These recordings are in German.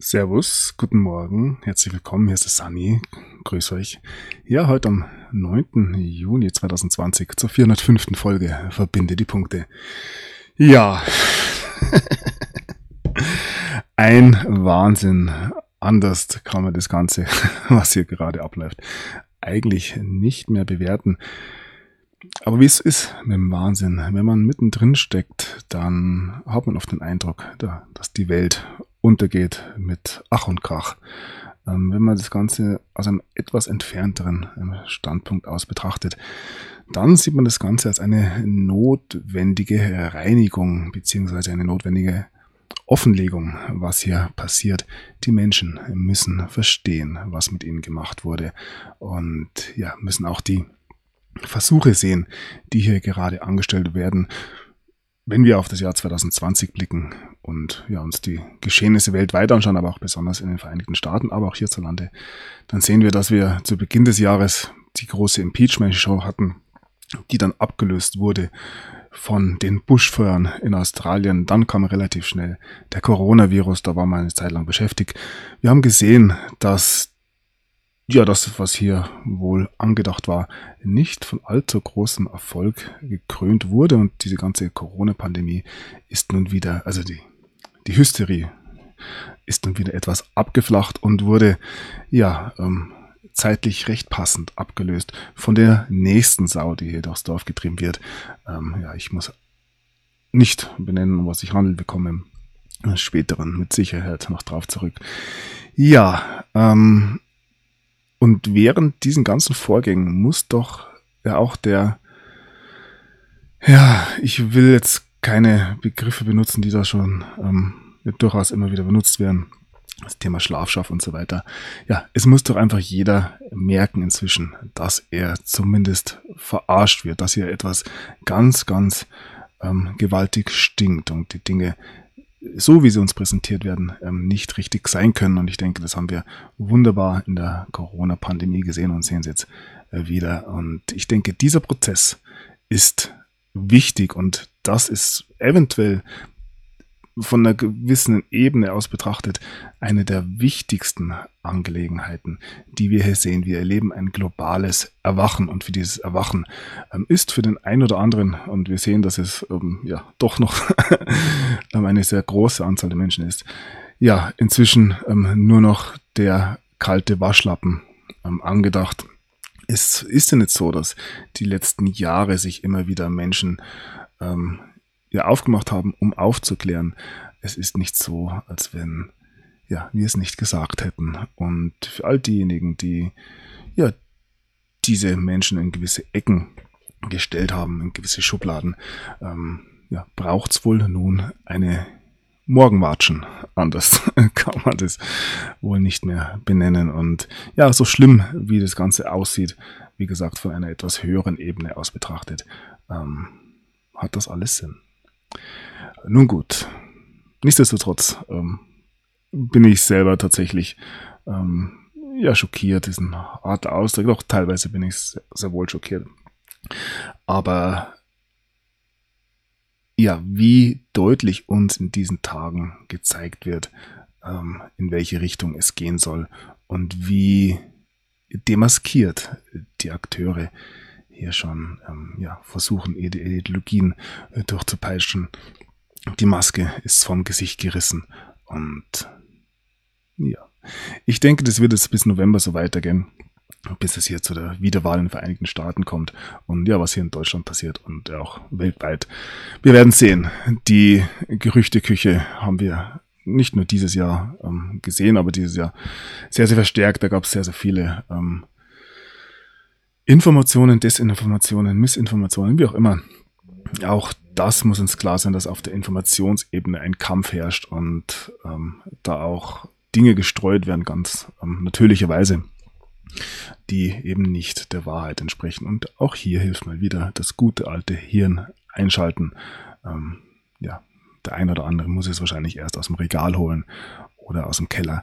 Servus, guten Morgen, herzlich willkommen, hier ist der Sunny, grüß euch. Ja, heute am 9. Juni 2020 zur 405. Folge Verbinde die Punkte. Ja, ein Wahnsinn, anders kann man das Ganze, was hier gerade abläuft, eigentlich nicht mehr bewerten. Aber wie es ist mit dem Wahnsinn, wenn man mittendrin steckt, dann hat man oft den Eindruck, dass die Welt untergeht mit Ach und Krach. Wenn man das Ganze aus einem etwas entfernteren Standpunkt aus betrachtet, dann sieht man das Ganze als eine notwendige Reinigung beziehungsweise eine notwendige Offenlegung, was hier passiert. Die Menschen müssen verstehen, was mit ihnen gemacht wurde und ja, müssen auch die Versuche sehen, die hier gerade angestellt werden. Wenn wir auf das Jahr 2020 blicken und ja, uns die Geschehnisse weltweit anschauen, aber auch besonders in den Vereinigten Staaten, aber auch hierzulande, dann sehen wir, dass wir zu Beginn des Jahres die große Impeachment-Show hatten, die dann abgelöst wurde von den Buschfeuern in Australien. Dann kam relativ schnell der Coronavirus, da war man eine Zeit lang beschäftigt. Wir haben gesehen, dass ja, das, was hier wohl angedacht war, nicht von allzu großem Erfolg gekrönt wurde und diese ganze Corona-Pandemie ist nun wieder, also die Hysterie ist nun wieder etwas abgeflacht und wurde, ja, zeitlich recht passend abgelöst von der nächsten Sau, die hier durchs Dorf getrieben wird. Ja, ich muss nicht benennen, um was sich handelt, wir kommen im späteren mit Sicherheit noch drauf zurück. Ja, und während diesen ganzen Vorgängen muss doch ja auch ich will jetzt keine Begriffe benutzen, die da schon durchaus immer wieder benutzt werden, das Thema Schlafschaff und so weiter. Ja, es muss doch einfach jeder merken inzwischen, dass er zumindest verarscht wird, dass hier etwas ganz, ganz gewaltig stinkt und die Dinge, so wie sie uns präsentiert werden, nicht richtig sein können. Und ich denke, das haben wir wunderbar in der Corona-Pandemie gesehen und sehen es jetzt wieder. Und ich denke, dieser Prozess ist wichtig und das ist eventuell von einer gewissen Ebene aus betrachtet eine der wichtigsten Angelegenheiten, die wir hier sehen. Wir erleben ein globales Erwachen und für dieses Erwachen ist für den einen oder anderen, und wir sehen, dass es doch noch eine sehr große Anzahl der Menschen ist, ja, inzwischen nur noch der kalte Waschlappen angedacht. Es ist ja nicht so, dass die letzten Jahre sich immer wieder Menschen aufgemacht haben, um aufzuklären. Es ist nicht so, als wenn wir es nicht gesagt hätten. Und für all diejenigen, die diese Menschen in gewisse Ecken gestellt haben, in gewisse Schubladen, braucht es wohl nun eine Morgenwatschen. Anders kann man das wohl nicht mehr benennen. Und ja, so schlimm, wie das Ganze aussieht, wie gesagt, von einer etwas höheren Ebene aus betrachtet, hat das alles Sinn. Nun gut, nichtsdestotrotz bin ich selber tatsächlich schockiert, ist ein harter Ausdruck, doch teilweise bin ich sehr wohl schockiert. Aber ja, wie deutlich uns in diesen Tagen gezeigt wird, in welche Richtung es gehen soll und wie demaskiert die Akteure hier schon versuchen, Ideologien durchzupeitschen. Die Maske ist vom Gesicht gerissen und ja, ich denke, das wird jetzt bis November so weitergehen, bis es hier zu der Wiederwahl in den Vereinigten Staaten kommt und ja, was hier in Deutschland passiert und auch weltweit. Wir werden sehen. Die Gerüchteküche haben wir nicht nur dieses Jahr gesehen, aber dieses Jahr sehr, sehr verstärkt. Da gab es sehr, sehr viele Informationen, Desinformationen, Missinformationen, wie auch immer. Auch das muss uns klar sein, dass auf der Informationsebene ein Kampf herrscht und da auch Dinge gestreut werden, ganz natürlicherweise, die eben nicht der Wahrheit entsprechen. Und auch hier hilft mal wieder das gute alte Hirn einschalten. Der ein oder andere muss es wahrscheinlich erst aus dem Regal holen oder aus dem Keller.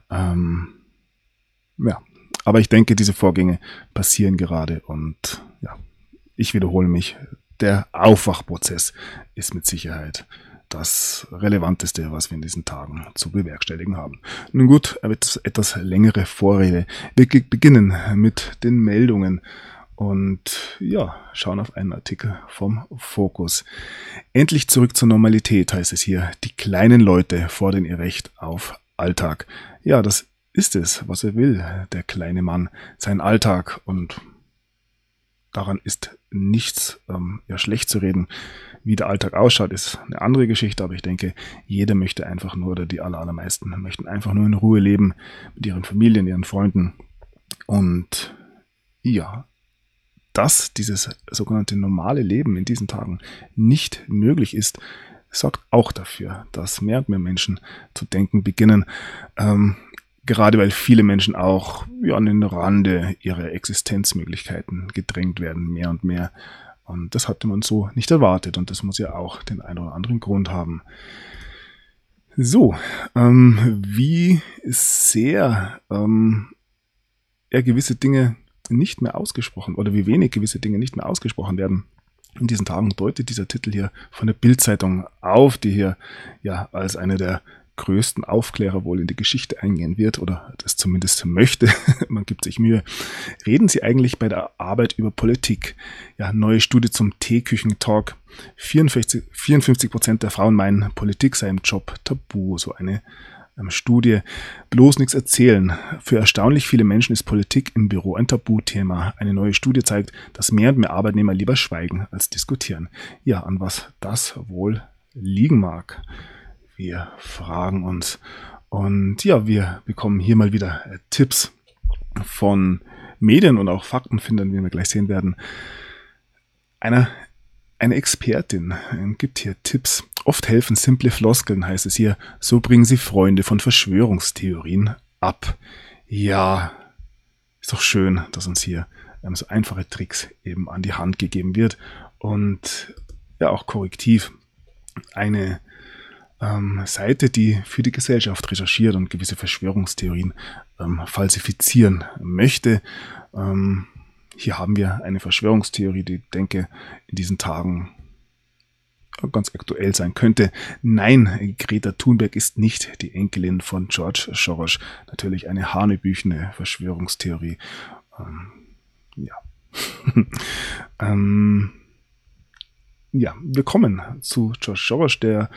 Aber ich denke, diese Vorgänge passieren gerade und ja, ich wiederhole mich, der Aufwachprozess ist mit Sicherheit das Relevanteste, was wir in diesen Tagen zu bewerkstelligen haben. Nun gut, etwas längere Vorrede. Wir beginnen mit den Meldungen und ja, schauen auf einen Artikel vom Fokus. Endlich zurück zur Normalität, heißt es hier. Die kleinen Leute fordern ihr Recht auf Alltag. Ja, das ist es, was er will, der kleine Mann, sein Alltag, und daran ist nichts schlecht zu reden. Wie der Alltag ausschaut, ist eine andere Geschichte, aber ich denke, jeder möchte einfach nur, oder die allermeisten möchten einfach nur in Ruhe leben mit ihren Familien, ihren Freunden. Und ja, dass dieses sogenannte normale Leben in diesen Tagen nicht möglich ist, sorgt auch dafür, dass mehr und mehr Menschen zu denken beginnen, gerade weil viele Menschen auch an den Rande ihrer Existenzmöglichkeiten gedrängt werden, mehr und mehr. Und das hatte man so nicht erwartet, und das muss ja auch den einen oder anderen Grund haben. So, wie sehr gewisse Dinge nicht mehr ausgesprochen, oder wie wenig gewisse Dinge nicht mehr ausgesprochen werden in diesen Tagen, deutet dieser Titel hier von der Bild-Zeitung auf, die hier ja als eine der größten Aufklärer wohl in die Geschichte eingehen wird, oder das zumindest möchte. Man gibt sich Mühe. Reden Sie eigentlich bei der Arbeit über Politik? Ja, neue Studie zum Teeküchen-Talk. 54% der Frauen meinen, Politik sei im Job tabu. So eine Studie. Bloß nichts erzählen. Für erstaunlich viele Menschen ist Politik im Büro ein Tabuthema. Eine neue Studie zeigt, dass mehr und mehr Arbeitnehmer lieber schweigen als diskutieren. Ja, an was das wohl liegen mag. Wir fragen uns. Und ja, wir bekommen hier mal wieder Tipps von Medien und auch Faktenfindern, wie wir gleich sehen werden. Eine Expertin gibt hier Tipps. Oft helfen simple Floskeln, heißt es hier. So bringen sie Freunde von Verschwörungstheorien ab. Ja, ist doch schön, dass uns hier so einfache Tricks eben an die Hand gegeben wird. Und ja, auch korrektiv eine Seite, die für die Gesellschaft recherchiert und gewisse Verschwörungstheorien falsifizieren möchte. Hier haben wir eine Verschwörungstheorie, die, denke, in diesen Tagen ganz aktuell sein könnte. Nein, Greta Thunberg ist nicht die Enkelin von George Soros. Natürlich eine hanebüchene Verschwörungstheorie. Ja. Ja, wir kommen zu George Soros, der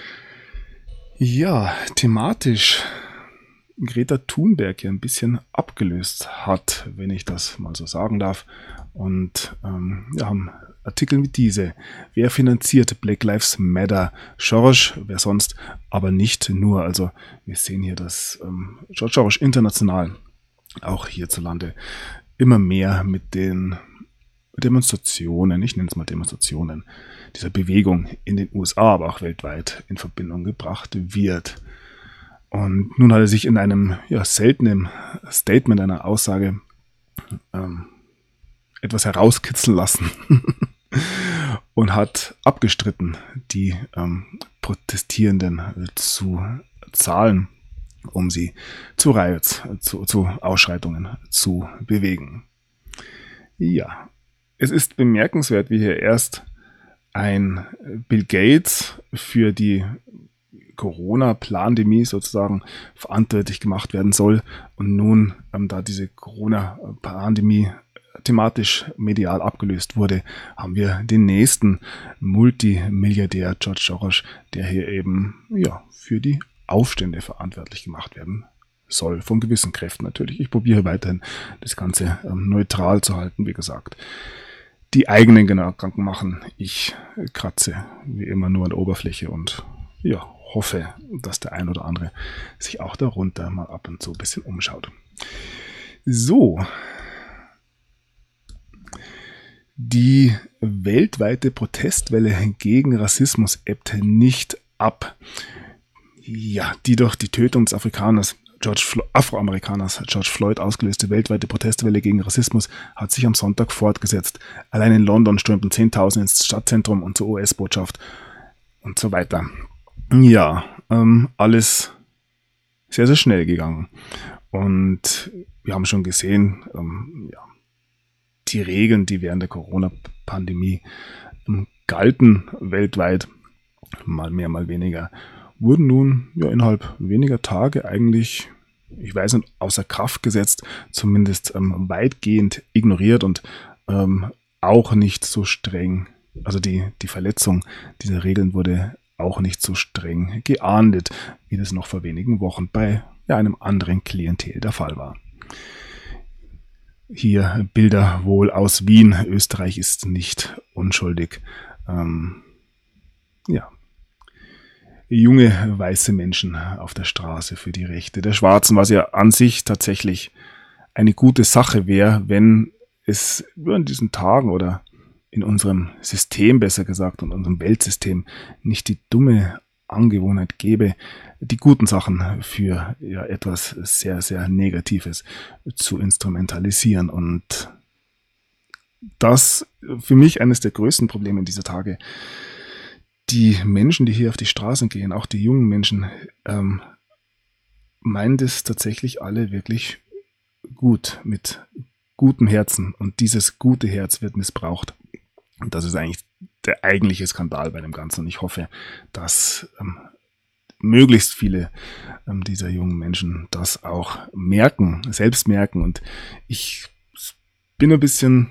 thematisch Greta Thunberg hier ein bisschen abgelöst hat, wenn ich das mal so sagen darf. Und wir haben Artikel wie diese. Wer finanziert Black Lives Matter? Soros, wer sonst, aber nicht nur. Also wir sehen hier, dass George Soros international, auch hierzulande, immer mehr mit den Demonstrationen, ich nenne es mal Demonstrationen, dieser Bewegung in den USA, aber auch weltweit in Verbindung gebracht wird. Und nun hat er sich in einem seltenen Statement, einer Aussage, etwas herauskitzeln lassen und hat abgestritten, die Protestierenden zu zahlen, um sie zu Riots, zu Ausschreitungen zu bewegen. Ja, es ist bemerkenswert, wie hier erst ein Bill Gates für die Corona-Pandemie sozusagen verantwortlich gemacht werden soll, und nun, da diese Corona-Pandemie thematisch medial abgelöst wurde, haben wir den nächsten Multimilliardär George Soros, der hier eben für die Aufstände verantwortlich gemacht werden soll, von gewissen Kräften natürlich. Ich probiere weiterhin, das Ganze neutral zu halten, wie gesagt. Die eigenen Gedanken machen. Ich kratze wie immer nur an der Oberfläche und hoffe, dass der ein oder andere sich auch darunter mal ab und zu ein bisschen umschaut. So. Die weltweite Protestwelle gegen Rassismus ebbt nicht ab. Ja, die durch die Tötung des Afroamerikaners George Floyd ausgelöste weltweite Protestwelle gegen Rassismus hat sich am Sonntag fortgesetzt. Allein in London strömten 10.000 ins Stadtzentrum und zur US-Botschaft und so weiter. Ja, alles sehr, sehr schnell gegangen. Und wir haben schon gesehen, die Regeln, die während der Corona-Pandemie galten weltweit, mal mehr, mal weniger, wurden nun ja innerhalb weniger Tage eigentlich, ich weiß nicht, außer Kraft gesetzt, zumindest weitgehend ignoriert und auch nicht so streng. Also die Verletzung dieser Regeln wurde auch nicht so streng geahndet, wie das noch vor wenigen Wochen bei einem anderen Klientel der Fall war. Hier Bilder wohl aus Wien. Österreich ist nicht unschuldig. Junge weiße Menschen auf der Straße für die Rechte der Schwarzen, was ja an sich tatsächlich eine gute Sache wäre, wenn es in diesen Tagen oder in unserem System, besser gesagt, und unserem Weltsystem nicht die dumme Angewohnheit gäbe, die guten Sachen für etwas sehr, sehr Negatives zu instrumentalisieren. Und das für mich eines der größten Probleme dieser Tage. Die Menschen, die hier auf die Straßen gehen, auch die jungen Menschen, meinen das tatsächlich alle wirklich gut, mit gutem Herzen. Und dieses gute Herz wird missbraucht. Und das ist eigentlich der eigentliche Skandal bei dem Ganzen. Und ich hoffe, dass möglichst viele dieser jungen Menschen das auch merken, selbst merken. Und ich bin ein bisschen,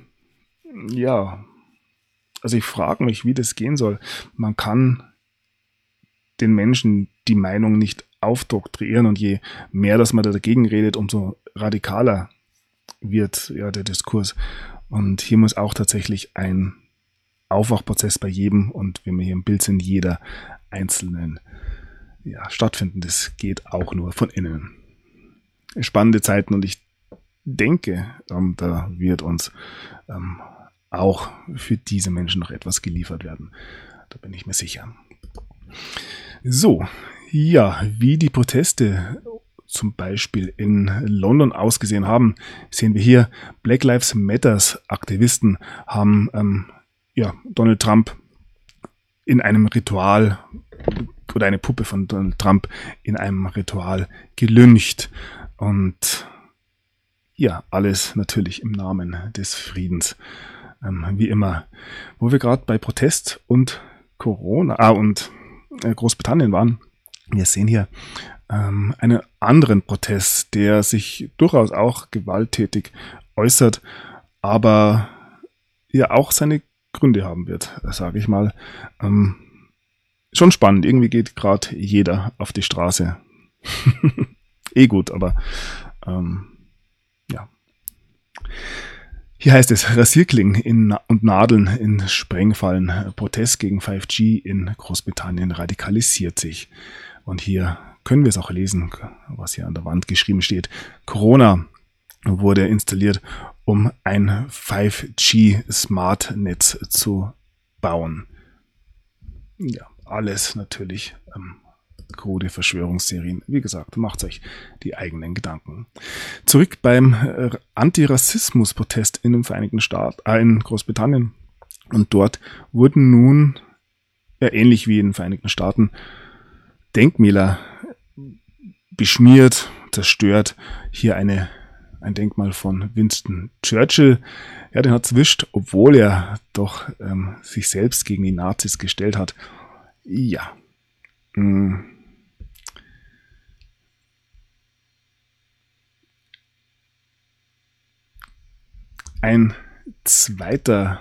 also ich frage mich, wie das gehen soll. Man kann den Menschen die Meinung nicht aufdoktrieren und je mehr, dass man da dagegen redet, umso radikaler wird der Diskurs. Und hier muss auch tatsächlich ein Aufwachprozess bei jedem und wenn wir hier im Bild sind, jeder Einzelnen stattfinden. Das geht auch nur von innen. Spannende Zeiten und ich denke, da wird uns auch für diese Menschen noch etwas geliefert werden. Da bin ich mir sicher. So, wie die Proteste zum Beispiel in London ausgesehen haben, sehen wir hier. Black Lives Matters Aktivisten haben Donald Trump in einem Ritual oder eine Puppe von Donald Trump in einem Ritual gelyncht. Und alles natürlich im Namen des Friedens. Wie immer. Wo wir gerade bei Protest und Corona und Großbritannien waren, wir sehen hier einen anderen Protest, der sich durchaus auch gewalttätig äußert, aber auch seine Gründe haben wird, sage ich mal. Schon spannend, irgendwie geht gerade jeder auf die Straße. Gut, aber Hier heißt es, Rasierklingen und Nadeln in Sprengfallen. Protest gegen 5G in Großbritannien radikalisiert sich. Und hier können wir es auch lesen, was hier an der Wand geschrieben steht. Corona wurde installiert, um ein 5G-Smart-Netz zu bauen. Alles natürlich krude Verschwörungsserien. Wie gesagt, macht euch die eigenen Gedanken. Zurück beim Antirassismus-Protest in den Vereinigten Staaten, in Großbritannien. Und dort wurden nun, ähnlich wie in den Vereinigten Staaten, Denkmäler beschmiert, zerstört. Hier ein Denkmal von Winston Churchill. Den hat es erwischt, obwohl er doch sich selbst gegen die Nazis gestellt hat. Eine zweite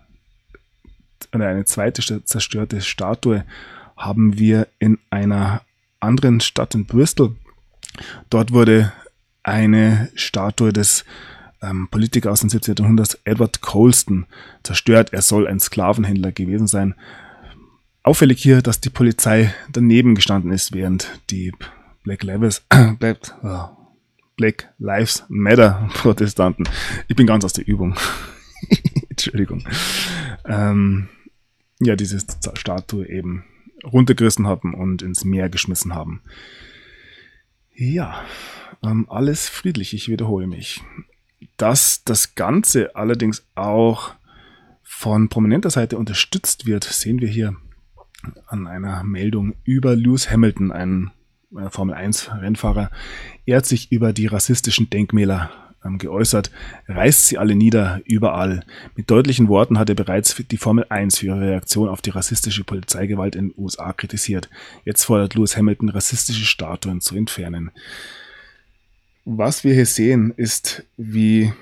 zerstörte Statue haben wir in einer anderen Stadt in Bristol. Dort wurde eine Statue des Politiker aus dem 17. Jahrhundert, Edward Colston, zerstört. Er soll ein Sklavenhändler gewesen sein. Auffällig hier, dass die Polizei daneben gestanden ist, während die Black Lives Matter Protestanten. Ich bin ganz aus der Übung. Entschuldigung. Diese Statue eben runtergerissen haben und ins Meer geschmissen haben. Alles friedlich, ich wiederhole mich. Dass das Ganze allerdings auch von prominenter Seite unterstützt wird, sehen wir hier an einer Meldung über Lewis Hamilton, einen Formel-1-Rennfahrer. Er hat sich über die rassistischen Denkmäler geäußert, reißt sie alle nieder, überall. Mit deutlichen Worten hat er bereits die Formel 1 für ihre Reaktion auf die rassistische Polizeigewalt in den USA kritisiert. Jetzt fordert Lewis Hamilton, rassistische Statuen zu entfernen. Was wir hier sehen, ist, wie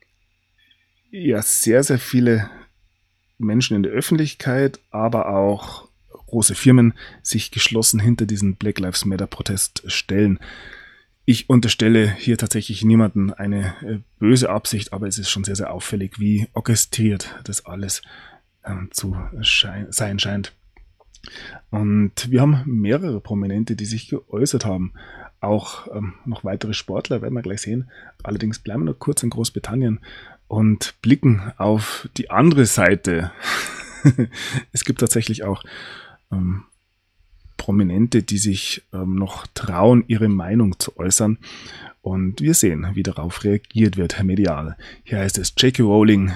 sehr, sehr viele Menschen in der Öffentlichkeit, aber auch große Firmen sich geschlossen hinter diesen Black Lives Matter Protest stellen. Ich unterstelle hier tatsächlich niemanden eine böse Absicht, aber es ist schon sehr, sehr auffällig, wie orchestriert das alles zu sein scheint. Und wir haben mehrere Prominente, die sich geäußert haben. Auch noch weitere Sportler, werden wir gleich sehen. Allerdings bleiben wir noch kurz in Großbritannien und blicken auf die andere Seite. Es gibt tatsächlich auch Prominente, die sich noch trauen, ihre Meinung zu äußern. Und wir sehen, wie darauf reagiert wird, medial. Hier heißt es, J.K.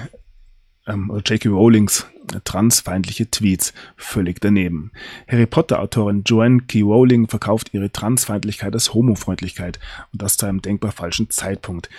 Rowlings transfeindliche Tweets völlig daneben. Harry Potter-Autorin Joanne K. Rowling verkauft ihre Transfeindlichkeit als Homofreundlichkeit und das zu einem denkbar falschen Zeitpunkt.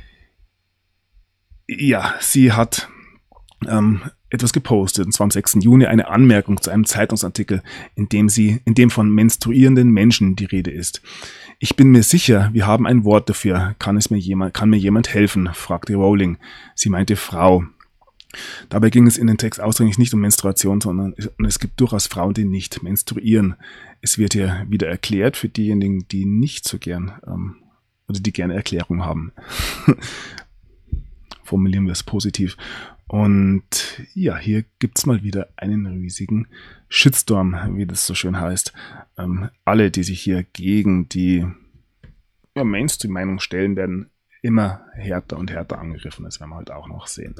Ja, sie hat etwas gepostet, und zwar am 6. Juni eine Anmerkung zu einem Zeitungsartikel, in dem von menstruierenden Menschen die Rede ist. Ich bin mir sicher, wir haben ein Wort dafür. Kann mir jemand helfen? Fragte Rowling. Sie meinte Frau. Dabei ging es in den Text ausdrücklich nicht um Menstruation, sondern es gibt durchaus Frauen, die nicht menstruieren. Es wird hier wieder erklärt für diejenigen, die nicht so gern oder die gerne Erklärung haben. Formulieren wir es positiv. Und ja, hier gibt's mal wieder einen riesigen Shitstorm, wie das so schön heißt. Alle, die sich hier gegen die Mainstream-Meinung stellen, werden immer härter und härter angegriffen. Das werden wir heute auch noch sehen.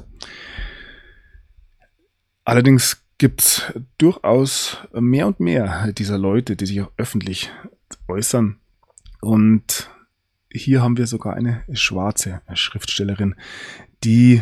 Allerdings gibt's durchaus mehr und mehr dieser Leute, die sich auch öffentlich äußern. Und hier haben wir sogar eine schwarze Schriftstellerin, die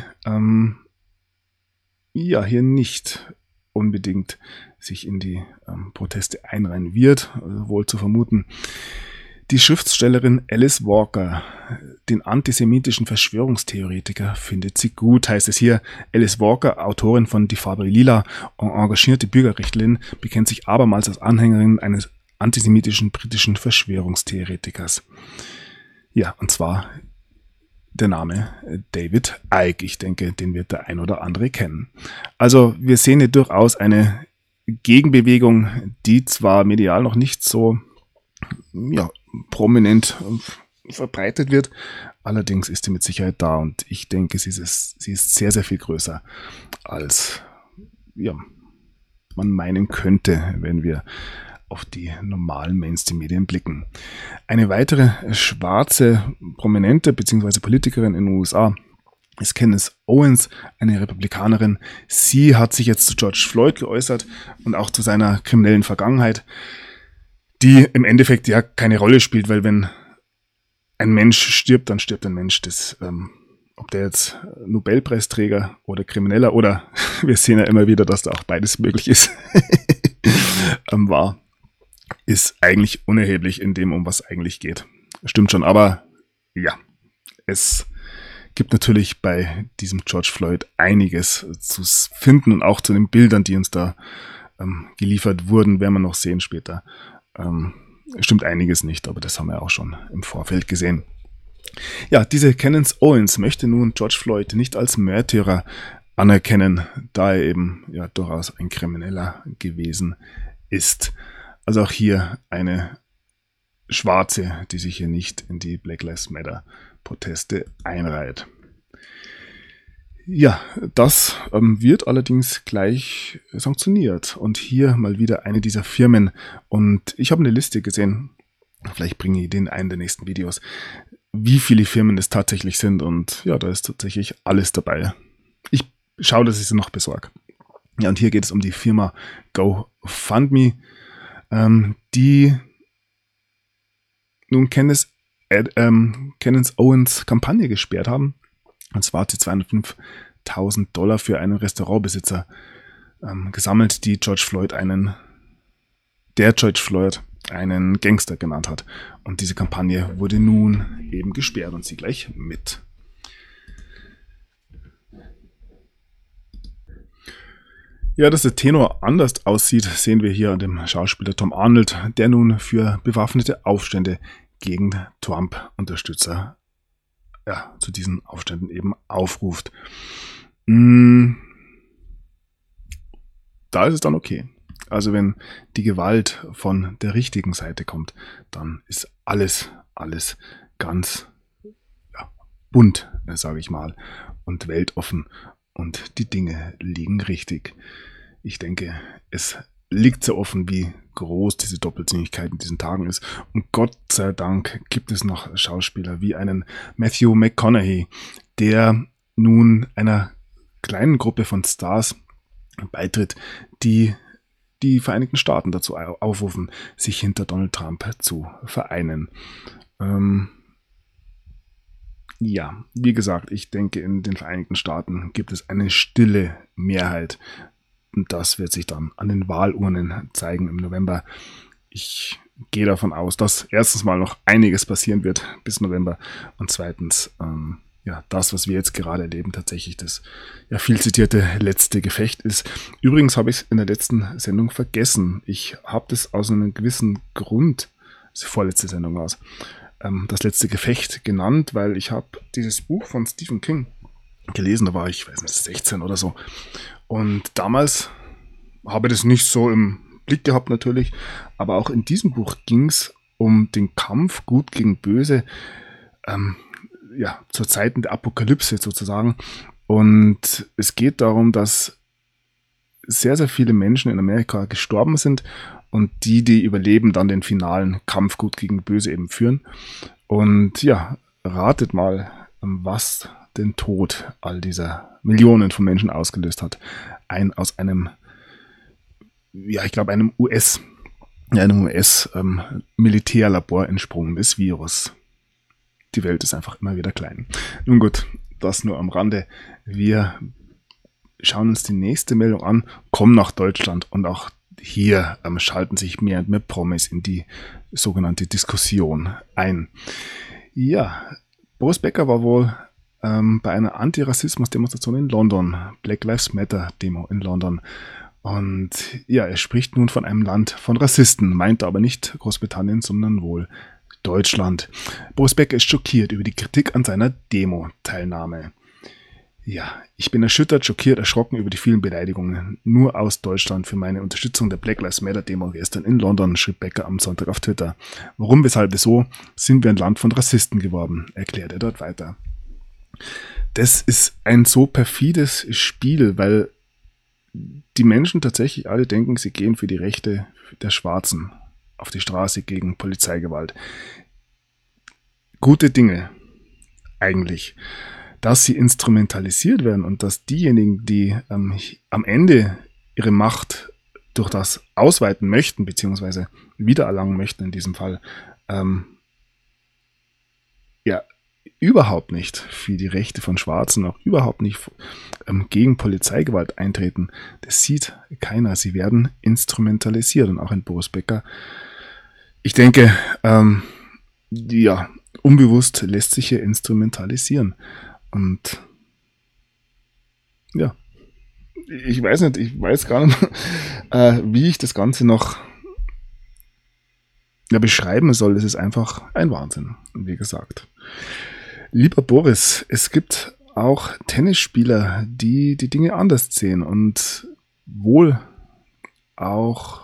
hier nicht unbedingt sich in die Proteste einreihen wird, wohl zu vermuten. Die Schriftstellerin Alice Walker, den antisemitischen Verschwörungstheoretiker, findet sie gut, heißt es hier. Alice Walker, Autorin von Die Farbe Lila und engagierte Bürgerrechtlerin, bekennt sich abermals als Anhängerin eines antisemitischen britischen Verschwörungstheoretikers. Ja, und zwar der Name David Icke. Ich denke, den wird der ein oder andere kennen. Also wir sehen hier durchaus eine Gegenbewegung, die zwar medial noch nicht so prominent verbreitet wird, allerdings ist sie mit Sicherheit da und ich denke, sie ist sehr, sehr viel größer, als man meinen könnte, wenn wir auf die normalen Mainstream-Medien blicken. Eine weitere schwarze Prominente bzw. Politikerin in den USA ist Candace Owens, eine Republikanerin. Sie hat sich jetzt zu George Floyd geäußert und auch zu seiner kriminellen Vergangenheit, die im Endeffekt ja keine Rolle spielt, weil wenn ein Mensch stirbt, dann stirbt ein Mensch. Das, ob der jetzt Nobelpreisträger oder Krimineller oder wir sehen ja immer wieder, dass da auch beides möglich ist, war, ist eigentlich unerheblich in dem, um was eigentlich geht. Stimmt schon, aber ja, es gibt natürlich bei diesem George Floyd einiges zu finden und auch zu den Bildern, die uns da geliefert wurden, werden wir noch sehen später. Stimmt einiges nicht, aber das haben wir auch schon im Vorfeld gesehen. Ja, diese Candace Owens möchte nun George Floyd nicht als Märtyrer anerkennen, da er eben durchaus ein Krimineller gewesen ist. Also auch hier eine Schwarze, die sich hier nicht in die Black Lives Matter Proteste einreiht. Ja, das wird allerdings gleich sanktioniert. Und hier mal wieder eine dieser Firmen. Und ich habe eine Liste gesehen, vielleicht bringe ich den einen der nächsten Videos, wie viele Firmen es tatsächlich sind. Und ja, da ist tatsächlich alles dabei. Ich schaue, dass ich sie noch besorge. Ja, und hier geht es um die Firma GoFundMe, die nun Candace Owens Kampagne gesperrt haben. Und zwar hat sie $205.000 für einen Restaurantbesitzer gesammelt, der George Floyd einen Gangster genannt hat. Und diese Kampagne wurde nun eben gesperrt und sie gleich mit. Ja, dass der Tenor anders aussieht, sehen wir hier an dem Schauspieler Tom Arnold, der nun für bewaffnete Aufstände gegen Trump-Unterstützer zu diesen Aufständen eben aufruft. Da ist es dann okay. Also wenn die Gewalt von der richtigen Seite kommt, dann ist alles ganz bunt, sage ich mal, und weltoffen und die Dinge liegen richtig. Ich denke, es liegt so offen, wie groß diese Doppelsinnigkeit in diesen Tagen ist. Und Gott sei Dank gibt es noch Schauspieler wie einen Matthew McConaughey, der nun einer kleinen Gruppe von Stars beitritt, die die Vereinigten Staaten dazu aufrufen, sich hinter Donald Trump zu vereinen. Ja, wie gesagt, ich denke, in den Vereinigten Staaten gibt es eine stille Mehrheit. Und das wird sich dann an den Wahlurnen zeigen im November. Ich gehe davon aus, dass erstens mal noch einiges passieren wird bis November und zweitens, das, was wir jetzt gerade erleben, tatsächlich das viel zitierte letzte Gefecht ist. Übrigens habe ich es in der letzten Sendung vergessen. Ich habe das aus einem gewissen Grund, das vorletzte Sendung war es, das letzte Gefecht genannt, weil ich habe dieses Buch von Stephen King gelesen, da war ich, weiß nicht, 16 oder so. Und damals habe ich das nicht so im Blick gehabt natürlich, aber auch in diesem Buch ging es um den Kampf Gut gegen Böse, zu Zeiten der Apokalypse sozusagen. Und es geht darum, dass sehr, sehr viele Menschen in Amerika gestorben sind und die überleben, dann den finalen Kampf Gut gegen Böse eben führen. Und ja, ratet mal, was den Tod all dieser Millionen von Menschen ausgelöst hat. Aus einem US-Militärlabor entsprungenes Virus. Die Welt ist einfach immer wieder klein. Nun gut, das nur am Rande. Wir schauen uns die nächste Meldung an, kommen nach Deutschland und auch hier schalten sich mehr und mehr Promis in die sogenannte Diskussion ein. Ja, Boris Becker war wohl bei einer Antirassismus-Demonstration in London, Black Lives Matter Demo in London. Und ja, er spricht nun von einem Land von Rassisten, meint aber nicht Großbritannien, sondern wohl Deutschland. Boris Becker ist schockiert über die Kritik an seiner Demo-Teilnahme. Ja, ich bin erschüttert, schockiert, erschrocken über die vielen Beleidigungen nur aus Deutschland für meine Unterstützung der Black Lives Matter Demo gestern in London, schrieb Becker am Sonntag auf Twitter. Warum, weshalb, wieso sind wir ein Land von Rassisten geworden, erklärt er dort weiter. Das ist ein so perfides Spiel, weil die Menschen tatsächlich alle denken, sie gehen für die Rechte der Schwarzen auf die Straße gegen Polizeigewalt. Gute Dinge, eigentlich. Dass sie instrumentalisiert werden und dass diejenigen, die am Ende ihre Macht durch das ausweiten möchten, beziehungsweise wiedererlangen möchten in diesem Fall, überhaupt nicht für die Rechte von Schwarzen, auch überhaupt nicht gegen Polizeigewalt eintreten. Das sieht keiner. Sie werden instrumentalisiert. Und auch ein Boris Becker, ich denke, unbewusst lässt sich hier instrumentalisieren. Und ja, ich weiß gar nicht, wie ich das Ganze noch beschreiben soll. Es ist einfach ein Wahnsinn, wie gesagt. Lieber Boris, es gibt auch Tennisspieler, die die Dinge anders sehen und wohl auch,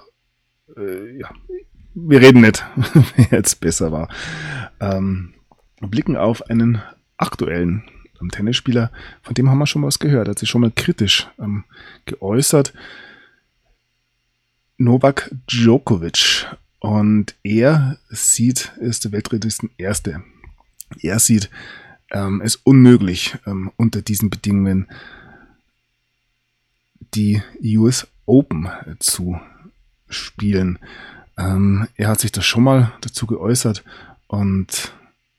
wir reden nicht, wer jetzt besser war, blicken auf einen aktuellen Tennisspieler, von dem haben wir schon mal was gehört, hat sich schon mal kritisch geäußert. Novak Djokovic. Und er ist der Weltranglisten Erste. Er sieht es unmöglich, unter diesen Bedingungen die US Open zu spielen. Er hat sich da schon mal dazu geäußert und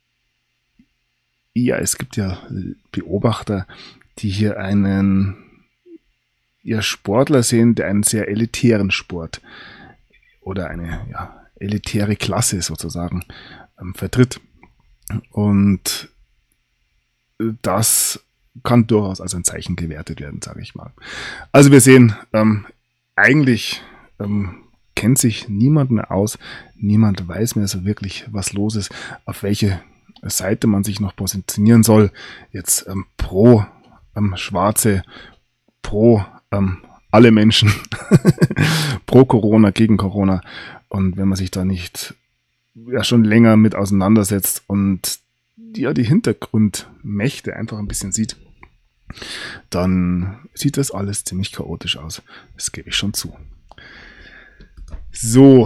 ja, es gibt ja Beobachter, die hier einen Sportler sehen, der einen sehr elitären Sport oder eine elitäre Klasse sozusagen vertritt. Und das kann durchaus als ein Zeichen gewertet werden, sage ich mal. Also wir sehen, eigentlich kennt sich niemand mehr aus, niemand weiß mehr so wirklich, was los ist, auf welche Seite man sich noch positionieren soll. Jetzt pro Schwarze, pro alle Menschen, pro Corona, gegen Corona. Und wenn man sich da nicht schon länger mit auseinandersetzt und die Hintergrundmächte einfach ein bisschen sieht, dann sieht das alles ziemlich chaotisch aus. Das gebe ich schon zu. So.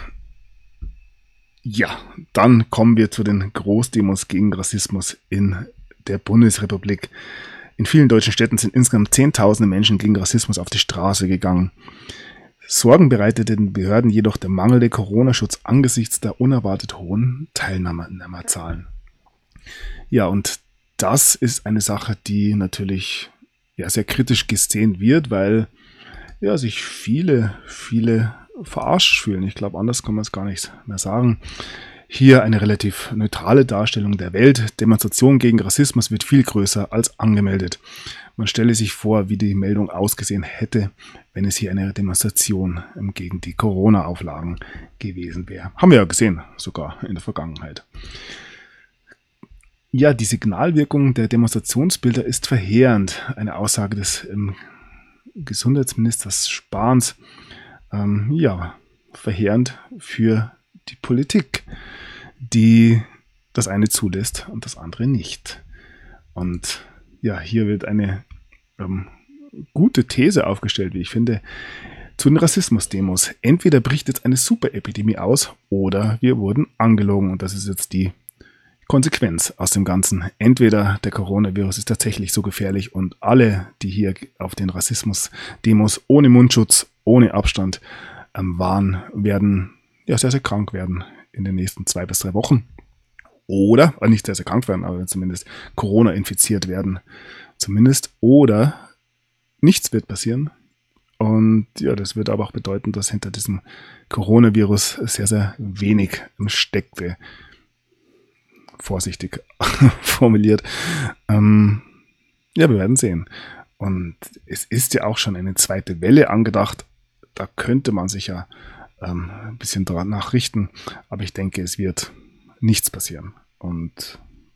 Ja, dann kommen wir zu den Großdemos gegen Rassismus in der Bundesrepublik. In vielen deutschen Städten sind insgesamt Zehntausende Menschen gegen Rassismus auf die Straße gegangen. Sorgen bereitete den Behörden jedoch der mangelnde Corona-Schutz angesichts der unerwartet hohen Teilnehmerzahlen. Ja, und das ist eine Sache, die natürlich sehr kritisch gesehen wird, weil sich viele verarscht fühlen. Ich glaube, anders kann man es gar nicht mehr sagen. Hier eine relativ neutrale Darstellung der Welt. Demonstration gegen Rassismus wird viel größer als angemeldet. Man stelle sich vor, wie die Meldung ausgesehen hätte, wenn es hier eine Demonstration gegen die Corona-Auflagen gewesen wäre. Haben wir ja gesehen, sogar in der Vergangenheit. Ja, die Signalwirkung der Demonstrationsbilder ist verheerend. Eine Aussage des Gesundheitsministers Spahns. Verheerend für die Politik, die das eine zulässt und das andere nicht. Und hier wird eine gute These aufgestellt, wie ich finde, zu den Rassismus-Demos. Entweder bricht jetzt eine Superepidemie aus oder wir wurden angelogen. Und das ist jetzt die Konsequenz aus dem Ganzen. Entweder der Coronavirus ist tatsächlich so gefährlich und alle, die hier auf den Rassismus-Demos ohne Mundschutz, ohne Abstand waren, werden sehr, sehr krank werden in den nächsten 2 bis 3 Wochen. Oder, nicht sehr, sehr krank werden, aber zumindest Corona infiziert werden. Zumindest. Oder nichts wird passieren. Und das wird aber auch bedeuten, dass hinter diesem Coronavirus sehr, sehr wenig steckte. Vorsichtig formuliert. Wir werden sehen. Und es ist ja auch schon eine zweite Welle angedacht. Da könnte man sich ja ein bisschen danach richten. Aber ich denke, es wird nichts passieren. Und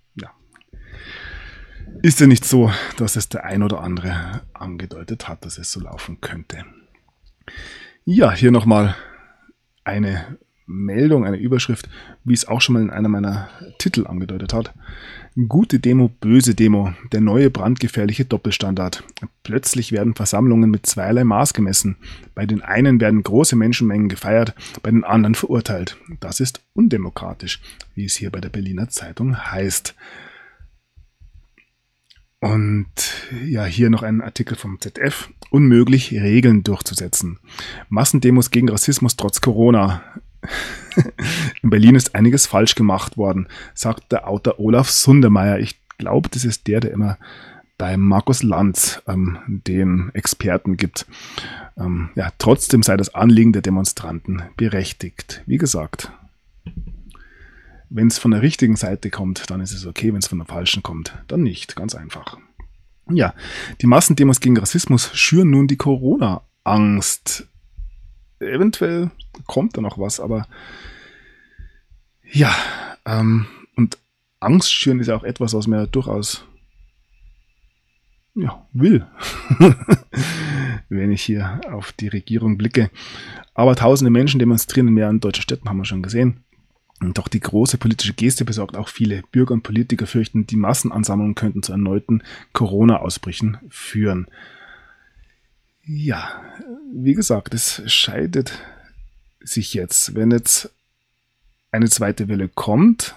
ist ja nicht so, dass es der ein oder andere angedeutet hat, dass es so laufen könnte. Ja, hier nochmal eine Meldung, eine Überschrift, wie es auch schon mal in einer meiner Titel angedeutet hat. Gute Demo, böse Demo, der neue brandgefährliche Doppelstandard. Plötzlich werden Versammlungen mit zweierlei Maß gemessen. Bei den einen werden große Menschenmengen gefeiert, bei den anderen verurteilt. Das ist undemokratisch, wie es hier bei der Berliner Zeitung heißt. Und hier noch ein Artikel vom ZDF. Unmöglich, Regeln durchzusetzen. Massendemos gegen Rassismus trotz Corona. In Berlin ist einiges falsch gemacht worden, sagt der Autor Olaf Sundermeier. Ich glaube, das ist der immer bei Markus Lanz den Experten gibt. Trotzdem sei das Anliegen der Demonstranten berechtigt. Wie gesagt, wenn es von der richtigen Seite kommt, dann ist es okay. Wenn es von der falschen kommt, dann nicht. Ganz einfach. Ja, die Massendemos gegen Rassismus schüren nun die Corona-Angst. Eventuell kommt da noch was, aber und Angst schüren ist ja auch etwas, was man ja durchaus will, wenn ich hier auf die Regierung blicke. Aber tausende Menschen demonstrieren in mehreren deutschen Städten, haben wir schon gesehen. Und doch die große politische Geste besorgt auch viele. Bürger und Politiker fürchten, die Massenansammlungen könnten zu erneuten Corona-Ausbrüchen führen. Ja, wie gesagt, es scheidet sich jetzt, wenn jetzt eine zweite Welle kommt,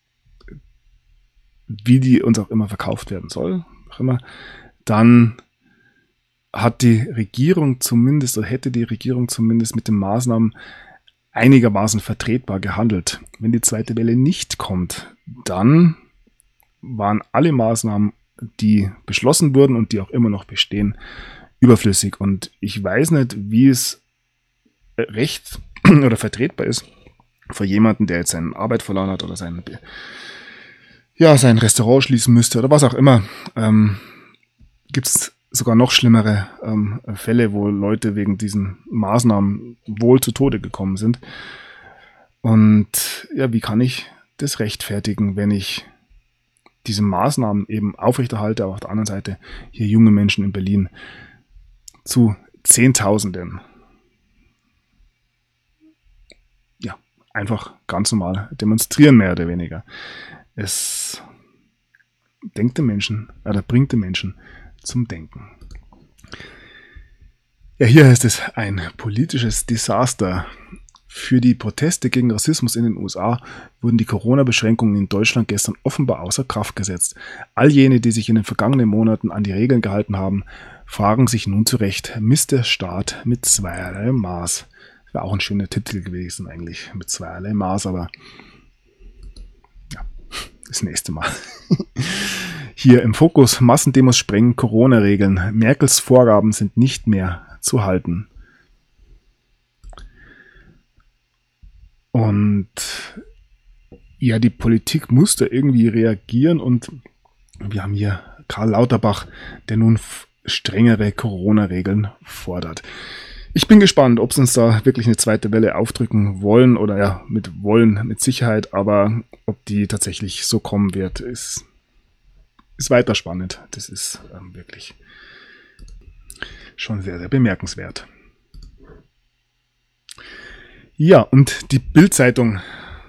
wie die uns auch immer verkauft werden soll, dann hätte die Regierung zumindest mit den Maßnahmen einigermaßen vertretbar gehandelt. Wenn die zweite Welle nicht kommt, dann waren alle Maßnahmen, die beschlossen wurden und die auch immer noch bestehen, überflüssig. Und ich weiß nicht, wie es recht oder vertretbar ist für jemanden, der jetzt seine Arbeit verloren hat oder sein Restaurant schließen müsste oder was auch immer, gibt es sogar noch schlimmere Fälle, wo Leute wegen diesen Maßnahmen wohl zu Tode gekommen sind. Und ja, wie kann ich das rechtfertigen, wenn ich diese Maßnahmen eben aufrechterhalte, aber auf der anderen Seite hier junge Menschen in Berlin zu Zehntausenden ja einfach ganz normal demonstrieren, mehr oder weniger. Es denkt den Menschen oder bringt den Menschen zum Denken. Ja, hier heißt es ein politisches Desaster. Für die Proteste gegen Rassismus in den USA wurden die Corona-Beschränkungen in Deutschland gestern offenbar außer Kraft gesetzt. All jene, die sich in den vergangenen Monaten an die Regeln gehalten haben, fragen sich nun zu Recht, misst der Staat mit zweierlei Maß? Das wäre auch ein schöner Titel gewesen eigentlich, mit zweierlei Maß, aber ja, das nächste Mal. Hier im Fokus: Massendemos sprengen Corona-Regeln. Merkels Vorgaben sind nicht mehr zu halten. Und ja, die Politik muss da irgendwie reagieren und wir haben hier Karl Lauterbach, der nun strengere Corona-Regeln fordert. Ich bin gespannt, ob sie uns da wirklich eine zweite Welle aufdrücken wollen oder ja, mit Sicherheit, aber ob die tatsächlich so kommen wird, ist weiter spannend. Das ist wirklich schon sehr, sehr bemerkenswert. Ja, und die Bild-Zeitung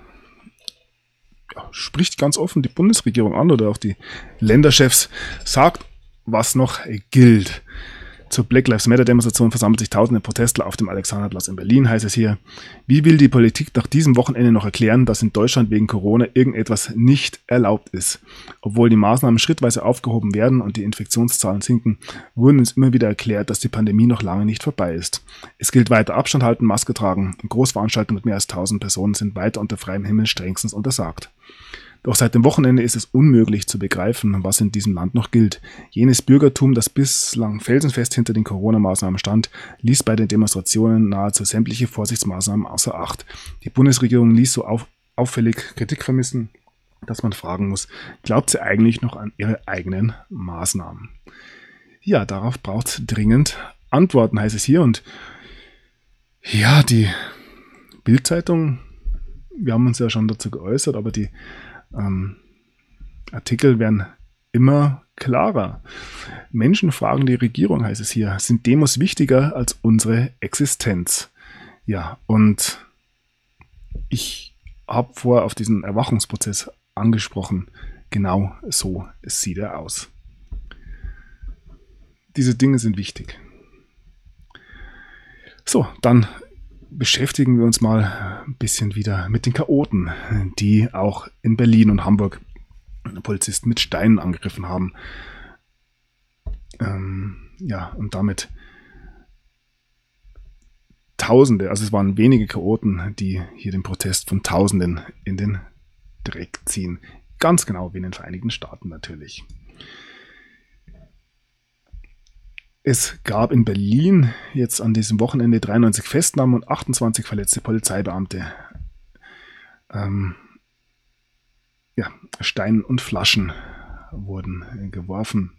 spricht ganz offen die Bundesregierung an oder auch die Länderchefs, sagt, was noch gilt. Zur Black Lives Matter Demonstration versammeln sich tausende Protestler auf dem Alexanderplatz in Berlin, heißt es hier. Wie will die Politik nach diesem Wochenende noch erklären, dass in Deutschland wegen Corona irgendetwas nicht erlaubt ist? Obwohl die Maßnahmen schrittweise aufgehoben werden und die Infektionszahlen sinken, wurden uns immer wieder erklärt, dass die Pandemie noch lange nicht vorbei ist. Es gilt weiter Abstand halten, Maske tragen. Großveranstaltungen mit mehr als 1000 Personen sind weiter unter freiem Himmel strengstens untersagt. Doch seit dem Wochenende ist es unmöglich zu begreifen, was in diesem Land noch gilt. Jenes Bürgertum, das bislang felsenfest hinter den Corona-Maßnahmen stand, ließ bei den Demonstrationen nahezu sämtliche Vorsichtsmaßnahmen außer Acht. Die Bundesregierung ließ so auffällig Kritik vermissen, dass man fragen muss, glaubt sie eigentlich noch an ihre eigenen Maßnahmen? Ja, darauf braucht es dringend Antworten, heißt es hier. Und ja, die Bild-Zeitung, wir haben uns ja schon dazu geäußert, aber die Artikel werden immer klarer. Menschen fragen die Regierung, heißt es hier, sind Demos wichtiger als unsere Existenz? Ja, und ich habe vorher auf diesen Erwachungsprozess angesprochen. Genau so sieht er aus. Diese Dinge sind wichtig. So, dann beschäftigen wir uns mal ein bisschen wieder mit den Chaoten, die auch in Berlin und Hamburg Polizisten mit Steinen angegriffen haben. Ja, und damit Tausende, also es waren wenige Chaoten, die hier den Protest von Tausenden in den Dreck ziehen. Ganz genau wie in den Vereinigten Staaten natürlich. Es gab in Berlin jetzt an diesem Wochenende 93 Festnahmen und 28 verletzte Polizeibeamte. Steine und Flaschen wurden geworfen.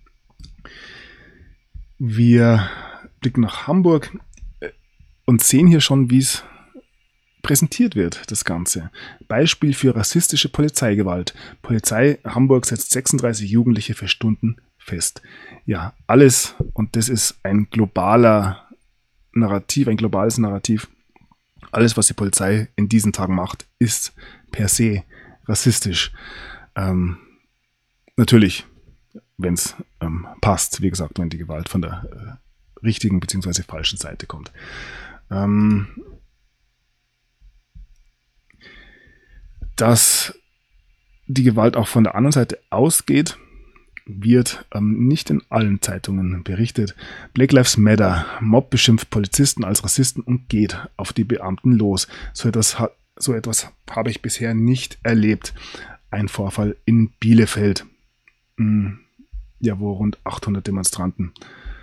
Wir blicken nach Hamburg und sehen hier schon, wie es präsentiert wird, das Ganze. Beispiel für rassistische Polizeigewalt. Polizei Hamburg setzt 36 Jugendliche für Stunden fest. Ja, alles, und das ist ein globales Narrativ. Alles, was die Polizei in diesen Tagen macht, ist per se rassistisch. Natürlich, wenn es passt, wie gesagt, wenn die Gewalt von der richtigen bzw. falschen Seite kommt. Dass die Gewalt auch von der anderen Seite ausgeht, wird nicht in allen Zeitungen berichtet. Black Lives Matter. Mob beschimpft Polizisten als Rassisten und geht auf die Beamten los. So etwas habe ich bisher nicht erlebt. Ein Vorfall in Bielefeld, wo rund 800 Demonstranten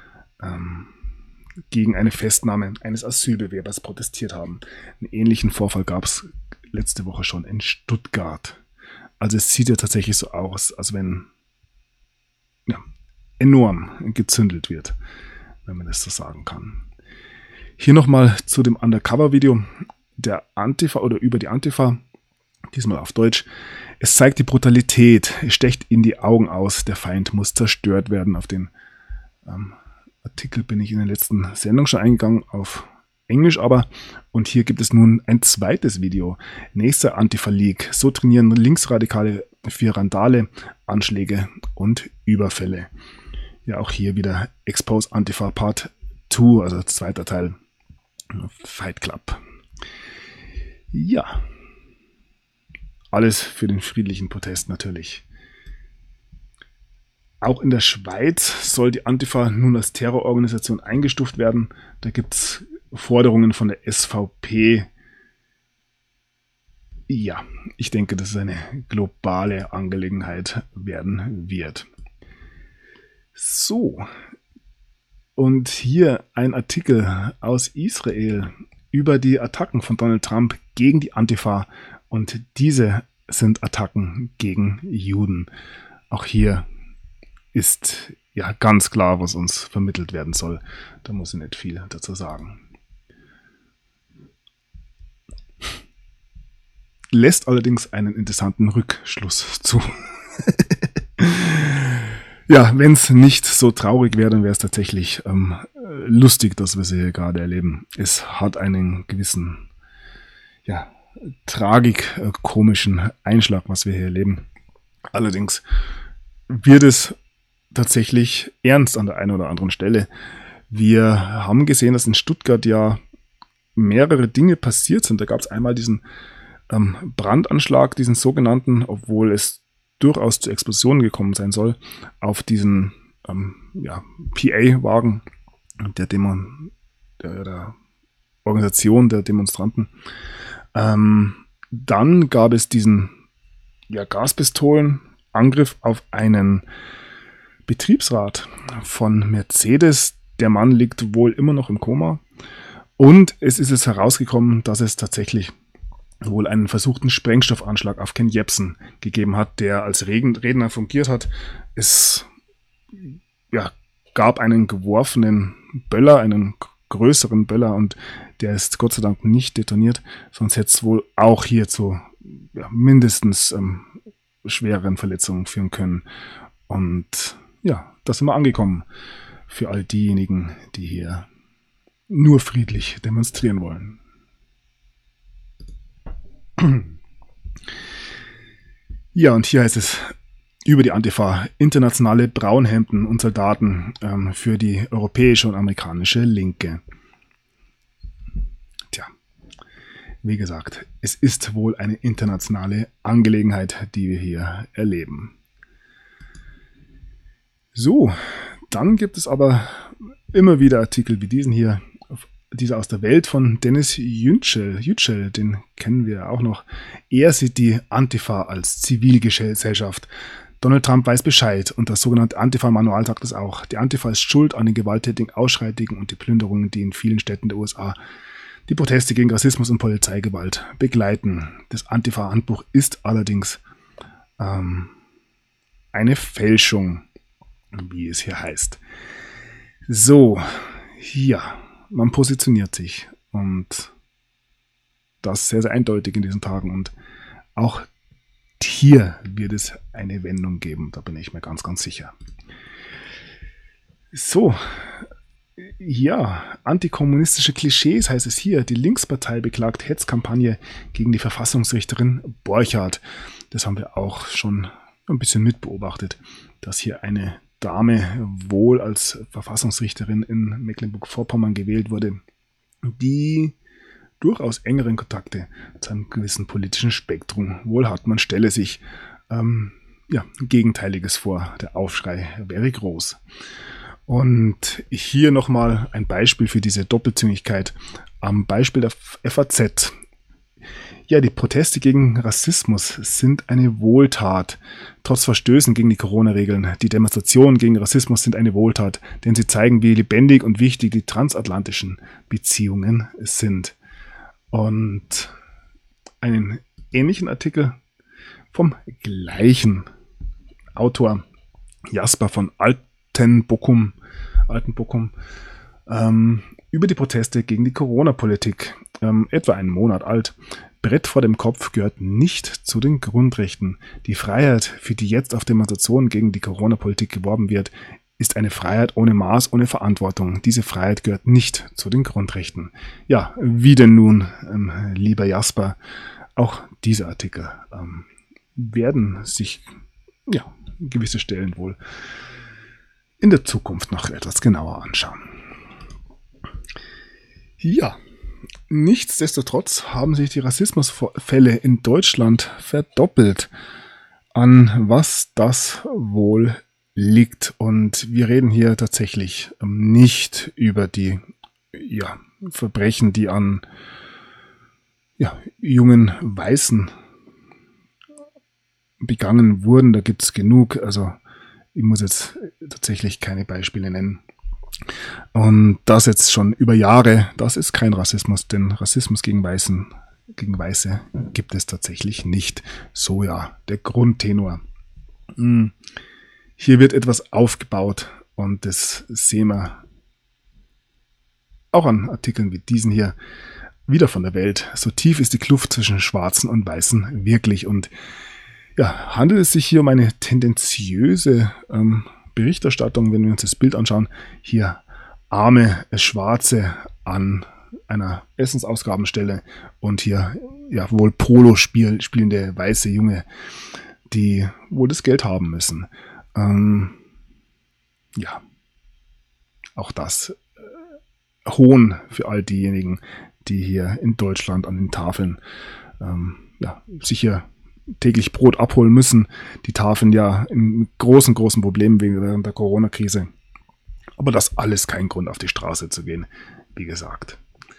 gegen eine Festnahme eines Asylbewerbers protestiert haben. Einen ähnlichen Vorfall gab es letzte Woche schon in Stuttgart. Also es sieht ja tatsächlich so aus, als wenn enorm gezündelt wird, wenn man das so sagen kann. Hier nochmal zu dem Undercover-Video der Antifa oder über die Antifa, diesmal auf Deutsch. Es zeigt die Brutalität, es stecht in die Augen aus, der Feind muss zerstört werden. Auf den Artikel bin ich in der letzten Sendung schon eingegangen, auf Englisch aber. Und hier gibt es nun ein zweites Video. Nächster Antifa-Leak. So trainieren Linksradikale für Randale, Anschläge und Überfälle. Ja, auch hier wieder Expose Antifa Part 2, also zweiter Teil. Fight Club. Ja. Alles für den friedlichen Protest natürlich. Auch in der Schweiz soll die Antifa nun als Terrororganisation eingestuft werden. Da gibt es Forderungen von der SVP. Ja, ich denke, dass es eine globale Angelegenheit werden wird. So, und hier ein Artikel aus Israel über die Attacken von Donald Trump gegen die Antifa. Und diese sind Attacken gegen Juden. Auch hier ist ja ganz klar, was uns vermittelt werden soll. Da muss ich nicht viel dazu sagen. Lässt allerdings einen interessanten Rückschluss zu. Ja, wenn es nicht so traurig wäre, dann wäre es tatsächlich lustig, das, was wir hier gerade erleben. Es hat einen gewissen, ja, tragikomischen Einschlag, was wir hier erleben. Allerdings wird es tatsächlich ernst an der einen oder anderen Stelle. Wir haben gesehen, dass in Stuttgart ja mehrere Dinge passiert sind. Da gab es einmal diesen Brandanschlag, diesen sogenannten, obwohl es durchaus zu Explosionen gekommen sein soll, auf diesen PA-Wagen der Organisation der Demonstranten. Dann gab es diesen Gaspistolenangriff auf einen Betriebsrat von Mercedes. Der Mann liegt wohl immer noch im Koma. Und es ist jetzt herausgekommen, dass es tatsächlich wohl einen versuchten Sprengstoffanschlag auf Ken Jebsen gegeben hat, der als Redner fungiert hat. Es gab einen geworfenen Böller, einen größeren Böller, und der ist Gott sei Dank nicht detoniert, sonst hätte es wohl auch hier zu mindestens schwereren Verletzungen führen können. Und ja, da sind wir angekommen für all diejenigen, die hier nur friedlich demonstrieren wollen. Ja, und hier heißt es über die Antifa: internationale Braunhemden und Soldaten für die europäische und amerikanische Linke. Tja, wie gesagt, es ist wohl eine internationale Angelegenheit, die wir hier erleben. So, dann gibt es aber immer wieder Artikel wie diesen hier. Dieser aus der Welt von Dennis Yücel, den kennen wir auch noch. Er sieht die Antifa als Zivilgesellschaft. Donald Trump weiß Bescheid und das sogenannte Antifa-Manual sagt es auch. Die Antifa ist schuld an den gewalttätigen Ausschreitungen und die Plünderungen, die in vielen Städten der USA die Proteste gegen Rassismus und Polizeigewalt begleiten. Das Antifa-Handbuch ist allerdings eine Fälschung, wie es hier heißt. So, ja. Man positioniert sich und das sehr, sehr eindeutig in diesen Tagen, und auch hier wird es eine Wendung geben, da bin ich mir ganz, ganz sicher. So, ja, antikommunistische Klischees heißt es hier. Die Linkspartei beklagt Hetzkampagne gegen die Verfassungsrichterin Borchardt. Das haben wir auch schon ein bisschen mitbeobachtet, dass hier eine Dame wohl als Verfassungsrichterin in Mecklenburg-Vorpommern gewählt wurde, die durchaus engeren Kontakte zu einem gewissen politischen Spektrum wohl hat. Man stelle sich Gegenteiliges vor. Der Aufschrei wäre groß. Und hier nochmal ein Beispiel für diese Doppelzüngigkeit am Beispiel der FAZ. Ja, die Proteste gegen Rassismus sind eine Wohltat, trotz Verstößen gegen die Corona-Regeln. Die Demonstrationen gegen Rassismus sind eine Wohltat, denn sie zeigen, wie lebendig und wichtig die transatlantischen Beziehungen sind. Und einen ähnlichen Artikel vom gleichen Autor Jasper von Alten Bochum, über die Proteste gegen die Corona-Politik, etwa einen Monat alt. Brett vor dem Kopf gehört nicht zu den Grundrechten. Die Freiheit, für die jetzt auf Demonstrationen gegen die Corona-Politik geworben wird, ist eine Freiheit ohne Maß, ohne Verantwortung. Diese Freiheit gehört nicht zu den Grundrechten. Ja, wie denn nun, lieber Jasper, auch diese Artikel werden sich gewisse Stellen wohl in der Zukunft noch etwas genauer anschauen. Ja, nichtsdestotrotz haben sich die Rassismusfälle in Deutschland verdoppelt. An was das wohl liegt. Und wir reden hier tatsächlich nicht über die Verbrechen, die an jungen Weißen begangen wurden. Da gibt es genug. Also ich muss jetzt tatsächlich keine Beispiele nennen. Und das jetzt schon über Jahre, das ist kein Rassismus, denn Rassismus gegen Weiße gibt es tatsächlich nicht. So ja, der Grundtenor. Hier wird etwas aufgebaut und das sehen wir auch an Artikeln wie diesen hier wieder von der Welt. So tief ist die Kluft zwischen Schwarzen und Weißen wirklich. Und ja, handelt es sich hier um eine tendenziöse Berichterstattung, wenn wir uns das Bild anschauen. Hier arme Schwarze an einer Essensausgabenstelle und hier wohl Polo spielende weiße Junge, die wohl das Geld haben müssen. Auch das Hohn für all diejenigen, die hier in Deutschland an den Tafeln sich hier täglich Brot abholen müssen. Die Tafeln ja in großen Problemen während der Corona-Krise. Aber das alles kein Grund, auf die Straße zu gehen, wie gesagt.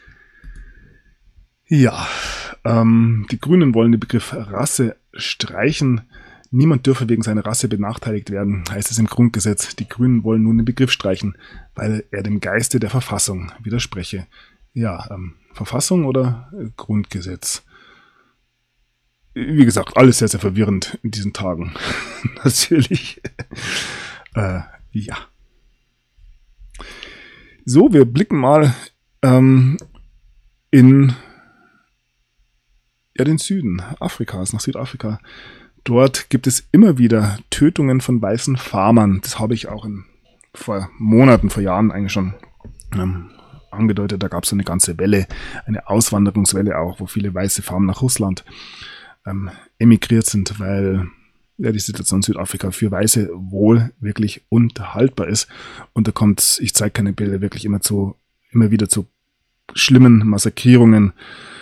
Ja, die Grünen wollen den Begriff Rasse streichen. Niemand dürfe wegen seiner Rasse benachteiligt werden, heißt es im Grundgesetz. Die Grünen wollen nun den Begriff streichen, weil er dem Geiste der Verfassung widerspreche. Ja, Verfassung oder Grundgesetz? Wie gesagt, alles sehr, sehr verwirrend in diesen Tagen. Natürlich. Ja. So, wir blicken mal in den Süden Afrikas, nach Südafrika. Dort gibt es immer wieder Tötungen von weißen Farmern. Das habe ich auch vor Jahren eigentlich schon angedeutet. Da gab es so eine ganze Welle, eine Auswanderungswelle auch, wo viele weiße Farmer nach Russland emigriert sind, weil die Situation in Südafrika für Weiße wohl wirklich unhaltbar ist. Und da kommt, ich zeige keine Bilder, wirklich immer wieder zu schlimmen Massakrierungen.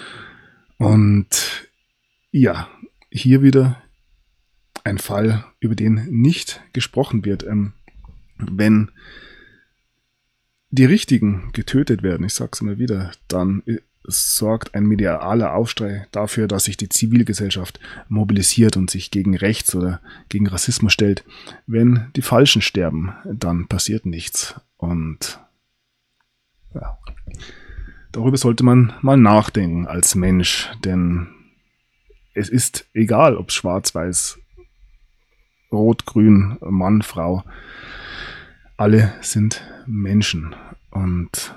Und ja, hier wieder ein Fall, über den nicht gesprochen wird. Wenn die Richtigen getötet werden, ich sage es immer wieder, dann sorgt ein medialer Aufschrei dafür, dass sich die Zivilgesellschaft mobilisiert und sich gegen Rechts oder gegen Rassismus stellt. Wenn die Falschen sterben, dann passiert nichts. Und ja, darüber sollte man mal nachdenken als Mensch, denn es ist egal, ob schwarz, weiß, rot, grün, Mann, Frau, alle sind Menschen. Und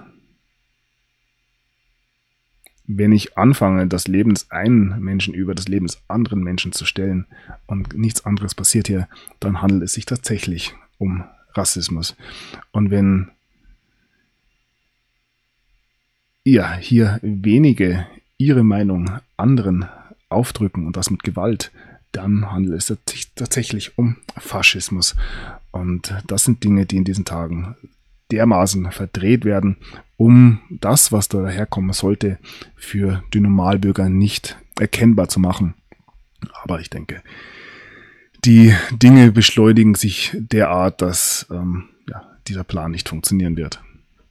wenn ich anfange, das Leben des einen Menschen über das Leben des anderen Menschen zu stellen und nichts anderes passiert hier, dann handelt es sich tatsächlich um Rassismus. Und wenn hier wenige ihre Meinung anderen aufdrücken und das mit Gewalt, dann handelt es sich tatsächlich um Faschismus. Und das sind Dinge, die in diesen Tagen dermaßen verdreht werden, um das, was da daherkommen sollte, für die Normalbürger nicht erkennbar zu machen. Aber ich denke, die Dinge beschleunigen sich derart, dass dieser Plan nicht funktionieren wird.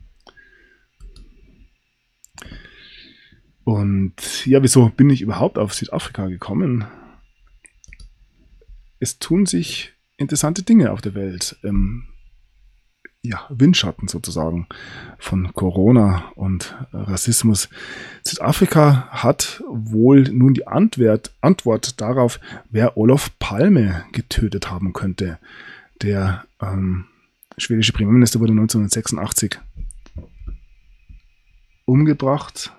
Und ja, wieso bin ich überhaupt auf Südafrika gekommen? Es tun sich interessante Dinge auf der Welt. Windschatten sozusagen von Corona und Rassismus. Südafrika hat wohl nun die Antwort darauf, wer Olof Palme getötet haben könnte. Der schwedische Premierminister wurde 1986 umgebracht.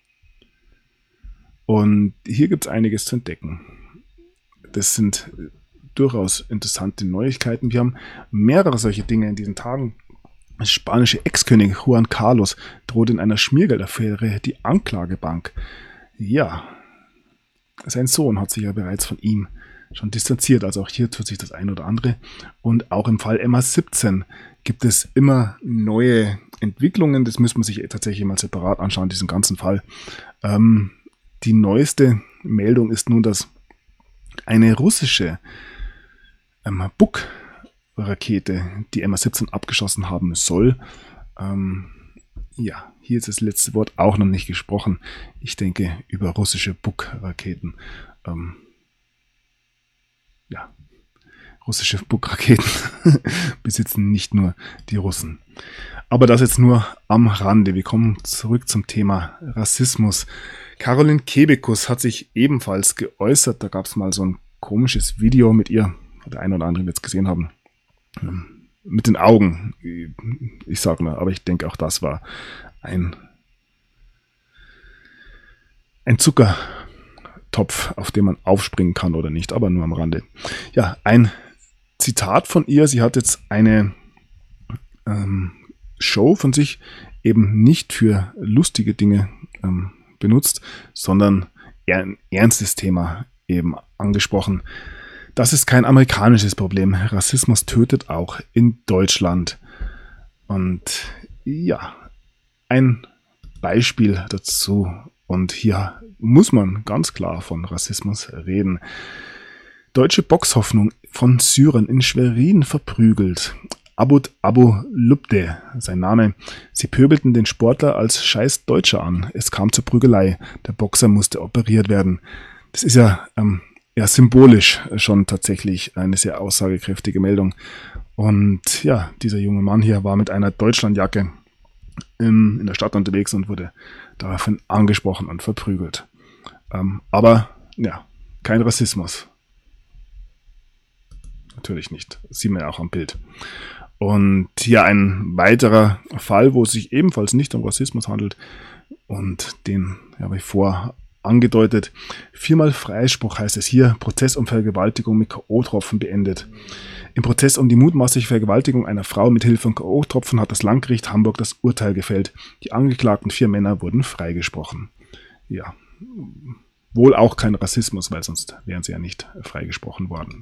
Und hier gibt es einiges zu entdecken. Das sind durchaus interessante Neuigkeiten. Wir haben mehrere solche Dinge in diesen Tagen. Der spanische Ex-König Juan Carlos droht in einer Schmiergeldaffäre die Anklagebank. Ja, sein Sohn hat sich ja bereits von ihm schon distanziert. Also auch hier tut sich das ein oder andere. Und auch im Fall MH17 gibt es immer neue Entwicklungen. Das müssen wir sich tatsächlich mal separat anschauen, diesen ganzen Fall. Die neueste Meldung ist nun, dass eine russische Buk-Rakete die MH17 abgeschossen haben soll. Ja, hier ist das letzte Wort auch noch nicht gesprochen. Ich denke über russische Buk-Raketen. Ja, russische Buk-Raketen besitzen nicht nur die Russen. Aber das jetzt nur am Rande. Wir kommen zurück zum Thema Rassismus. Caroline Kebekus hat sich ebenfalls geäußert. Da gab es mal so ein komisches Video mit ihr, der eine oder andere wird es gesehen haben, mit den Augen. Ich sag mal, aber ich denke auch das war ein Zuckertopf, auf den man aufspringen kann oder nicht, aber nur am Rande. Ja, ein Zitat von ihr. Sie hat jetzt eine Show von sich eben nicht für lustige Dinge benutzt, sondern eher ein ernstes Thema eben angesprochen. Das ist kein amerikanisches Problem. Rassismus tötet auch in Deutschland. Und ja, ein Beispiel dazu. Und hier muss man ganz klar von Rassismus reden. Deutsche Boxhoffnung von Syrern in Schwerin verprügelt. Abud Abu Lubde, sein Name. Sie pöbelten den Sportler als scheiß Deutscher an. Es kam zur Prügelei. Der Boxer musste operiert werden. Das ist ja symbolisch schon tatsächlich eine sehr aussagekräftige Meldung. Und ja, dieser junge Mann hier war mit einer Deutschlandjacke in der Stadt unterwegs und wurde daraufhin angesprochen und verprügelt. Aber ja, kein Rassismus. Natürlich nicht. Das sieht man ja auch am Bild. Und hier ein weiterer Fall, wo es sich ebenfalls nicht um Rassismus handelt. Und den habe ich vorher angedeutet. 4-mal Freispruch heißt es hier. Prozess um Vergewaltigung mit K.O.-Tropfen beendet. Im Prozess um die mutmaßliche Vergewaltigung einer Frau mit Hilfe von K.O.-Tropfen hat das Landgericht Hamburg das Urteil gefällt. Die angeklagten 4 Männer wurden freigesprochen. Ja, wohl auch kein Rassismus, weil sonst wären sie ja nicht freigesprochen worden.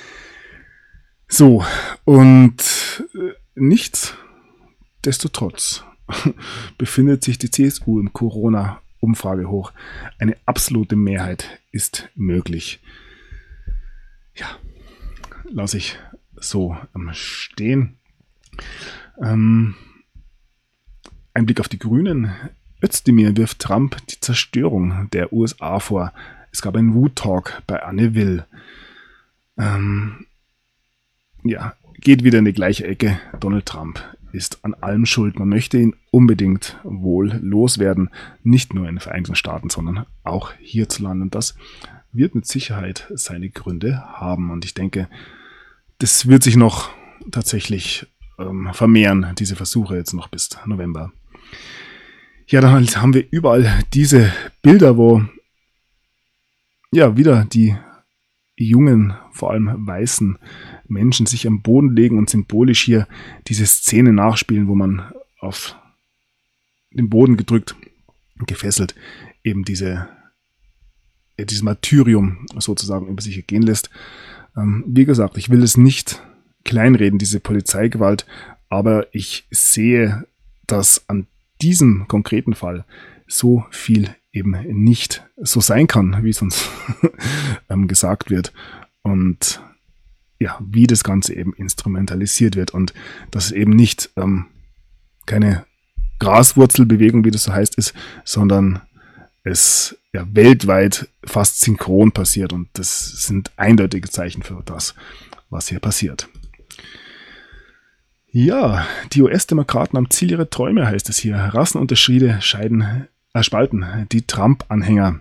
So, und nichtsdestotrotz befindet sich die CSU im Corona-Umfragehoch. Eine absolute Mehrheit ist möglich. Ja, lasse ich so stehen. Ein Blick auf die Grünen. Özdemir wirft Trump die Zerstörung der USA vor. Es gab einen Wut-Talk bei Anne Will. Ja, geht wieder in die gleiche Ecke. Donald Trump ist an allem schuld. Man möchte ihn unbedingt wohl loswerden. Nicht nur in den Vereinigten Staaten, sondern auch hierzulande. Und das wird mit Sicherheit seine Gründe haben. Und ich denke, das wird sich noch tatsächlich vermehren, diese Versuche jetzt noch bis November. Ja, dann haben wir überall diese Bilder, wo ja wieder die jungen, vor allem weißen Menschen sich am Boden legen und symbolisch hier diese Szene nachspielen, wo man auf den Boden gedrückt, gefesselt, eben dieses Martyrium sozusagen über sich ergehen lässt. Wie gesagt, ich will es nicht kleinreden, diese Polizeigewalt, aber ich sehe, dass an diesem konkreten Fall so viel eben nicht so sein kann, wie es uns gesagt wird. Und ja, wie das Ganze eben instrumentalisiert wird und dass es eben nicht keine Graswurzelbewegung, wie das so heißt, ist, sondern es ja weltweit fast synchron passiert und das sind eindeutige Zeichen für das, was hier passiert. Ja, die US-Demokraten am Ziel ihrer Träume, heißt es hier. Rassenunterschiede spalten die Trump-Anhänger.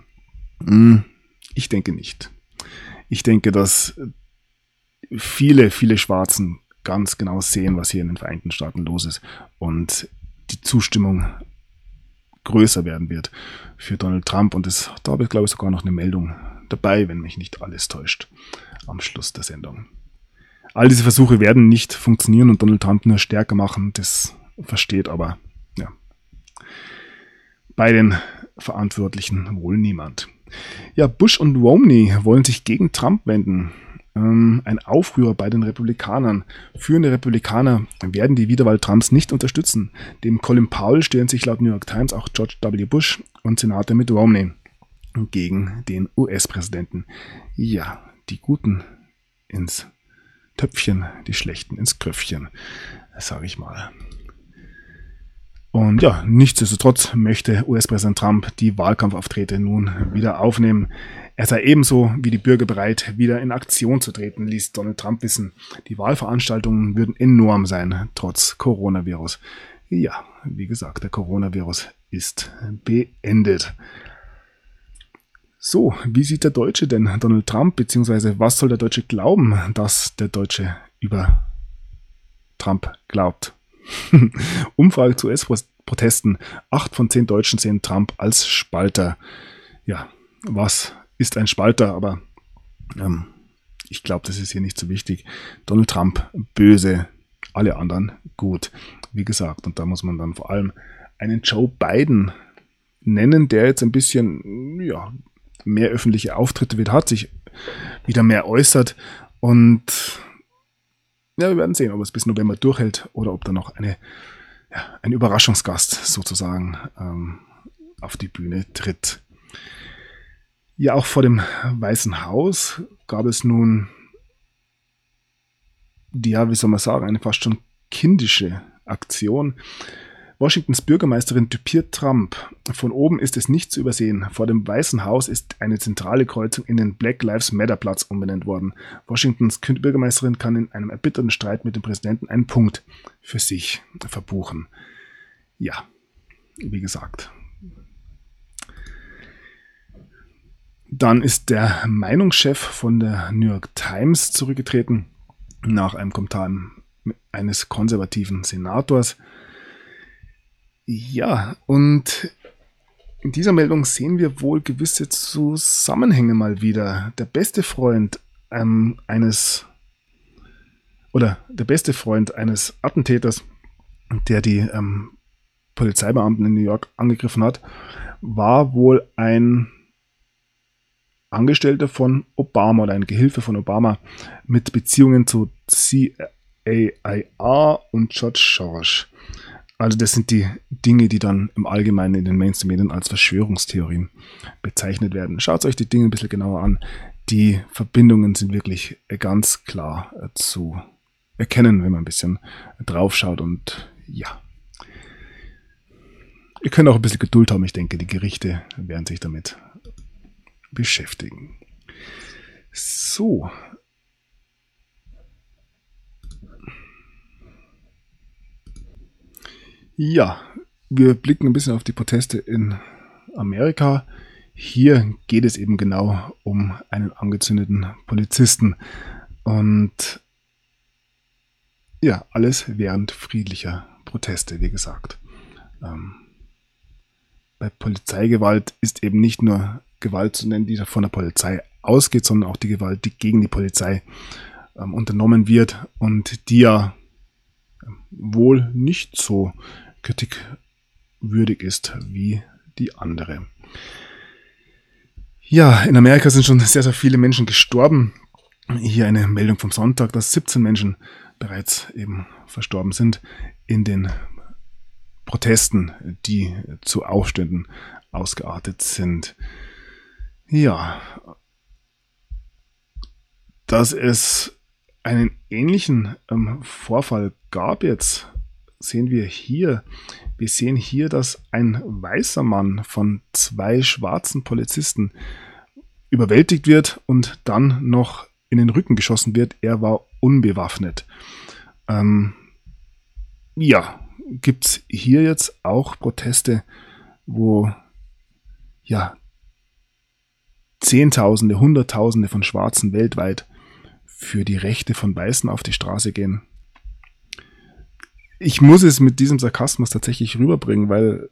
Ich denke nicht. Ich denke, dass viele, viele Schwarzen ganz genau sehen, was hier in den Vereinigten Staaten los ist und die Zustimmung größer werden wird für Donald Trump. Und da habe ich, glaube ich, sogar noch eine Meldung dabei, wenn mich nicht alles täuscht, am Schluss der Sendung. All diese Versuche werden nicht funktionieren und Donald Trump nur stärker machen. Das versteht aber bei den Verantwortlichen wohl niemand. Ja, Bush und Romney wollen sich gegen Trump wenden. Ein Aufrührer bei den Republikanern. Führende Republikaner werden die Wiederwahl Trumps nicht unterstützen. Dem Colin Powell stellen sich laut New York Times auch George W. Bush und Senator Mitt Romney gegen den US-Präsidenten. Ja, die Guten ins Töpfchen, die Schlechten ins Kröpfchen, sage ich mal. Und ja, nichtsdestotrotz möchte US-Präsident Trump die Wahlkampfauftritte nun wieder aufnehmen. Er sei ebenso wie die Bürger bereit, wieder in Aktion zu treten, ließ Donald Trump wissen. Die Wahlveranstaltungen würden enorm sein, trotz Coronavirus. Ja, wie gesagt, der Coronavirus ist beendet. So, wie sieht der Deutsche denn Donald Trump, beziehungsweise was soll der Deutsche glauben, dass der Deutsche über Trump glaubt? Umfrage zu US-Protesten. 8 von 10 Deutschen sehen Trump als Spalter. Ja, was ist ein Spalter? Aber ich glaube, das ist hier nicht so wichtig. Donald Trump böse, alle anderen gut. Wie gesagt, und da muss man dann vor allem einen Joe Biden nennen, der jetzt ein bisschen mehr öffentliche Auftritte hat, sich wieder mehr äußert und ja, wir werden sehen, ob es bis November durchhält oder ob da noch ein Überraschungsgast sozusagen auf die Bühne tritt. Ja, auch vor dem Weißen Haus gab es nun eine fast schon kindische Aktion. Washingtons Bürgermeisterin typiert Trump. Von oben ist es nicht zu übersehen. Vor dem Weißen Haus ist eine zentrale Kreuzung in den Black Lives Matter Platz umbenannt worden. Washingtons Bürgermeisterin kann in einem erbitterten Streit mit dem Präsidenten einen Punkt für sich verbuchen. Ja, wie gesagt. Dann ist der Meinungschef von der New York Times zurückgetreten nach einem Kommentar eines konservativen Senators. Ja, und in dieser Meldung sehen wir wohl gewisse Zusammenhänge mal wieder. Der beste Freund eines Attentäters, der die Polizeibeamten in New York angegriffen hat, war wohl ein Angestellter von Obama oder ein Gehilfe von Obama mit Beziehungen zu CIA und George Soros. Also das sind die Dinge, die dann im Allgemeinen in den Mainstream-Medien als Verschwörungstheorien bezeichnet werden. Schaut euch die Dinge ein bisschen genauer an. Die Verbindungen sind wirklich ganz klar zu erkennen, wenn man ein bisschen drauf schaut. Und ja, ihr könnt auch ein bisschen Geduld haben. Ich denke, die Gerichte werden sich damit beschäftigen. So. Ja, wir blicken ein bisschen auf die Proteste in Amerika. Hier geht es eben genau um einen angezündeten Polizisten. Und ja, alles während friedlicher Proteste, wie gesagt. Bei Polizeigewalt ist eben nicht nur Gewalt zu nennen, die von der Polizei ausgeht, sondern auch die Gewalt, die gegen die Polizei unternommen wird und die ja wohl nicht so kritikwürdig ist wie die andere. Ja, in Amerika sind schon sehr, sehr viele Menschen gestorben. Hier eine Meldung vom Sonntag, dass 17 Menschen bereits eben verstorben sind in den Protesten, die zu Aufständen ausgeartet sind. Ja, dass es einen ähnlichen Vorfall gab jetzt, sehen wir hier. Wir sehen hier, dass ein weißer Mann von 2 schwarzen Polizisten überwältigt wird und dann noch in den Rücken geschossen wird. Er war unbewaffnet. Ja, gibt es hier jetzt auch Proteste, wo ja Zehntausende, Hunderttausende von Schwarzen weltweit für die Rechte von Weißen auf die Straße gehen. Ich muss es mit diesem Sarkasmus tatsächlich rüberbringen, weil,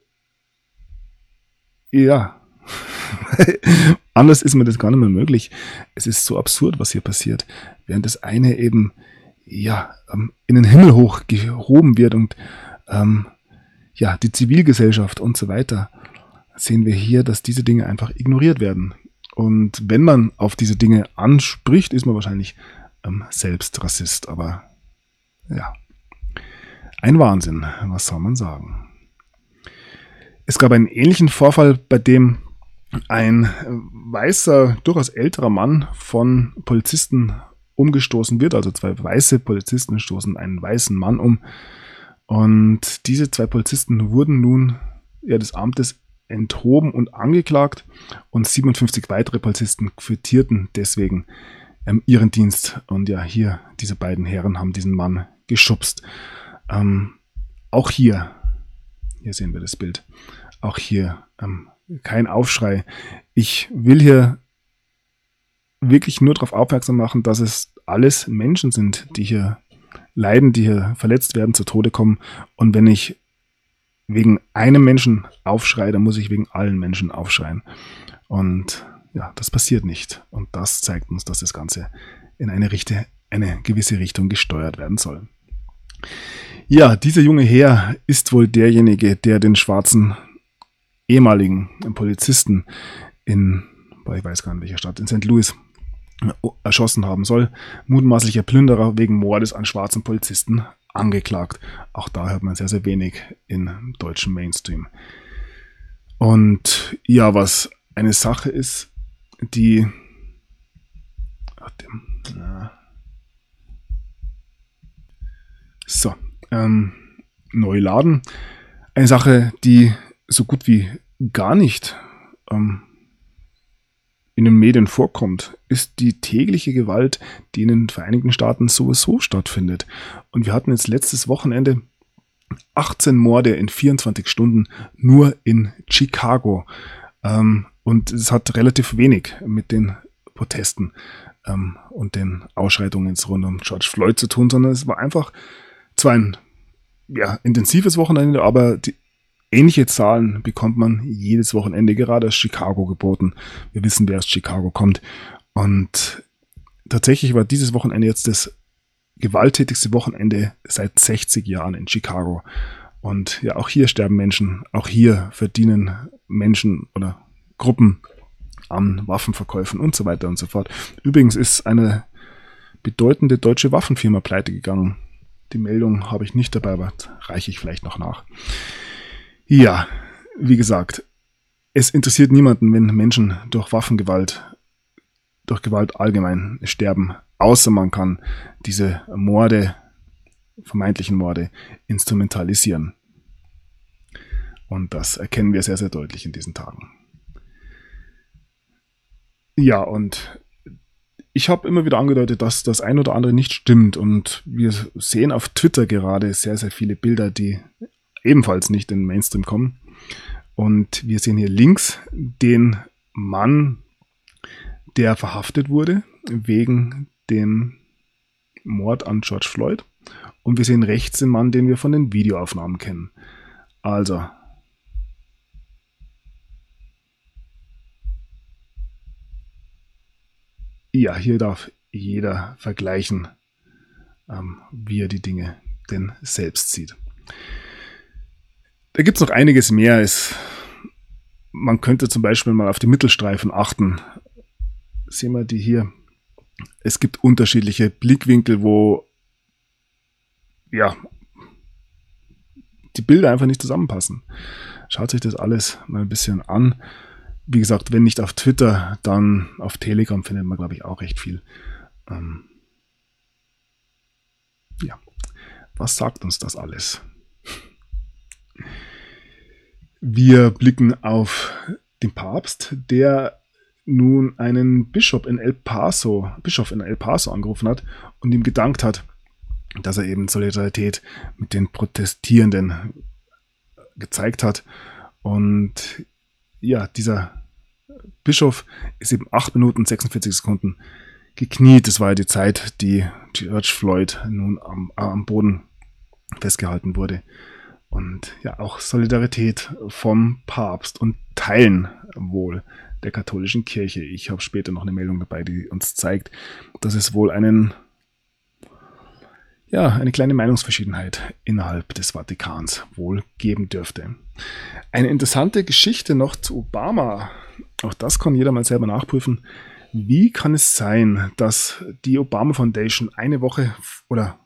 ja, anders ist mir das gar nicht mehr möglich. Es ist so absurd, was hier passiert. Während das eine eben, ja, in den Himmel hoch gehoben wird und, ja, die Zivilgesellschaft und so weiter, sehen wir hier, dass diese Dinge einfach ignoriert werden. Und wenn man auf diese Dinge anspricht, ist man wahrscheinlich selbst Rassist. Aber ja, ein Wahnsinn, was soll man sagen. Es gab einen ähnlichen Vorfall, bei dem ein weißer, durchaus älterer Mann von Polizisten umgestoßen wird. Also 2 weiße Polizisten stoßen einen weißen Mann um. Und diese 2 Polizisten wurden nun des Amtes enthoben und angeklagt. Und 57 weitere Polizisten quittierten deswegen ihren Dienst. Und ja, hier, diese beiden Herren haben diesen Mann geschubst. Auch hier sehen wir das Bild, auch hier kein Aufschrei. Ich will hier wirklich nur darauf aufmerksam machen, dass es alles Menschen sind, die hier leiden, die hier verletzt werden, zu Tode kommen. Und wenn ich wegen einem Menschen aufschreie, dann muss ich wegen allen Menschen aufschreien. Und ja, das passiert nicht. Und das zeigt uns, dass das Ganze in eine gewisse Richtung gesteuert werden soll. Ja, dieser junge Herr ist wohl derjenige, der den schwarzen ehemaligen Polizisten ich weiß gar nicht welcher Stadt, in St. Louis erschossen haben soll. Mutmaßlicher Plünderer wegen Mordes an schwarzen Polizisten angeklagt. Auch da hört man sehr, sehr wenig im deutschen Mainstream. Und ja, was eine Sache ist, die Neuladen. Eine Sache, die so gut wie gar nicht in den Medien vorkommt, ist die tägliche Gewalt, die in den Vereinigten Staaten sowieso stattfindet. Und wir hatten jetzt letztes Wochenende 18 Morde in 24 Stunden nur in Chicago. Und es hat relativ wenig mit den Protesten und den Ausschreitungen rund um George Floyd zu tun, sondern es war einfach zwar ein intensives Wochenende, aber ähnliche Zahlen bekommt man jedes Wochenende gerade aus Chicago geboten. Wir wissen, wer aus Chicago kommt. Und tatsächlich war dieses Wochenende jetzt das gewalttätigste Wochenende seit 60 Jahren in Chicago. Und ja, auch hier sterben Menschen. Auch hier verdienen Menschen oder Gruppen an Waffenverkäufen und so weiter und so fort. Übrigens ist eine bedeutende deutsche Waffenfirma pleite gegangen. Die Meldung habe ich nicht dabei, aber reiche ich vielleicht noch nach. Ja, wie gesagt, es interessiert niemanden, wenn Menschen durch Waffengewalt, durch Gewalt allgemein sterben, außer man kann diese Morde, vermeintlichen Morde, instrumentalisieren. Und das erkennen wir sehr, sehr deutlich in diesen Tagen. Ja, und ich habe immer wieder angedeutet, dass das ein oder andere nicht stimmt. Und wir sehen auf Twitter gerade sehr, sehr viele Bilder, die ebenfalls nicht in den Mainstream kommen. Und wir sehen hier links den Mann, der verhaftet wurde wegen dem Mord an George Floyd. Und wir sehen rechts den Mann, den wir von den Videoaufnahmen kennen. Also, ja, hier darf jeder vergleichen, wie er die Dinge denn selbst sieht. Da gibt es noch einiges mehr. Man könnte zum Beispiel mal auf die Mittelstreifen achten. Sehen wir die hier. Es gibt unterschiedliche Blickwinkel, wo ja die Bilder einfach nicht zusammenpassen. Schaut sich das alles mal ein bisschen an. Wie gesagt, wenn nicht auf Twitter, dann auf Telegram findet man, glaube ich, auch recht viel. Ja, was sagt uns das alles? Wir blicken auf den Papst, der nun einen Bischof in El Paso angerufen hat und ihm gedankt hat, dass er eben Solidarität mit den Protestierenden gezeigt hat. Und ja, dieser Bischof ist eben 8 Minuten 46 Sekunden gekniet. Das war ja die Zeit, die George Floyd nun am Boden festgehalten wurde. Und ja, auch Solidarität vom Papst und Teilen wohl der katholischen Kirche. Ich habe später noch eine Meldung dabei, die uns zeigt, dass es wohl eine kleine Meinungsverschiedenheit innerhalb des Vatikans wohl geben dürfte. Eine interessante Geschichte noch zu Obama. Auch das kann jeder mal selber nachprüfen. Wie kann es sein, dass die Obama Foundation eine Woche oder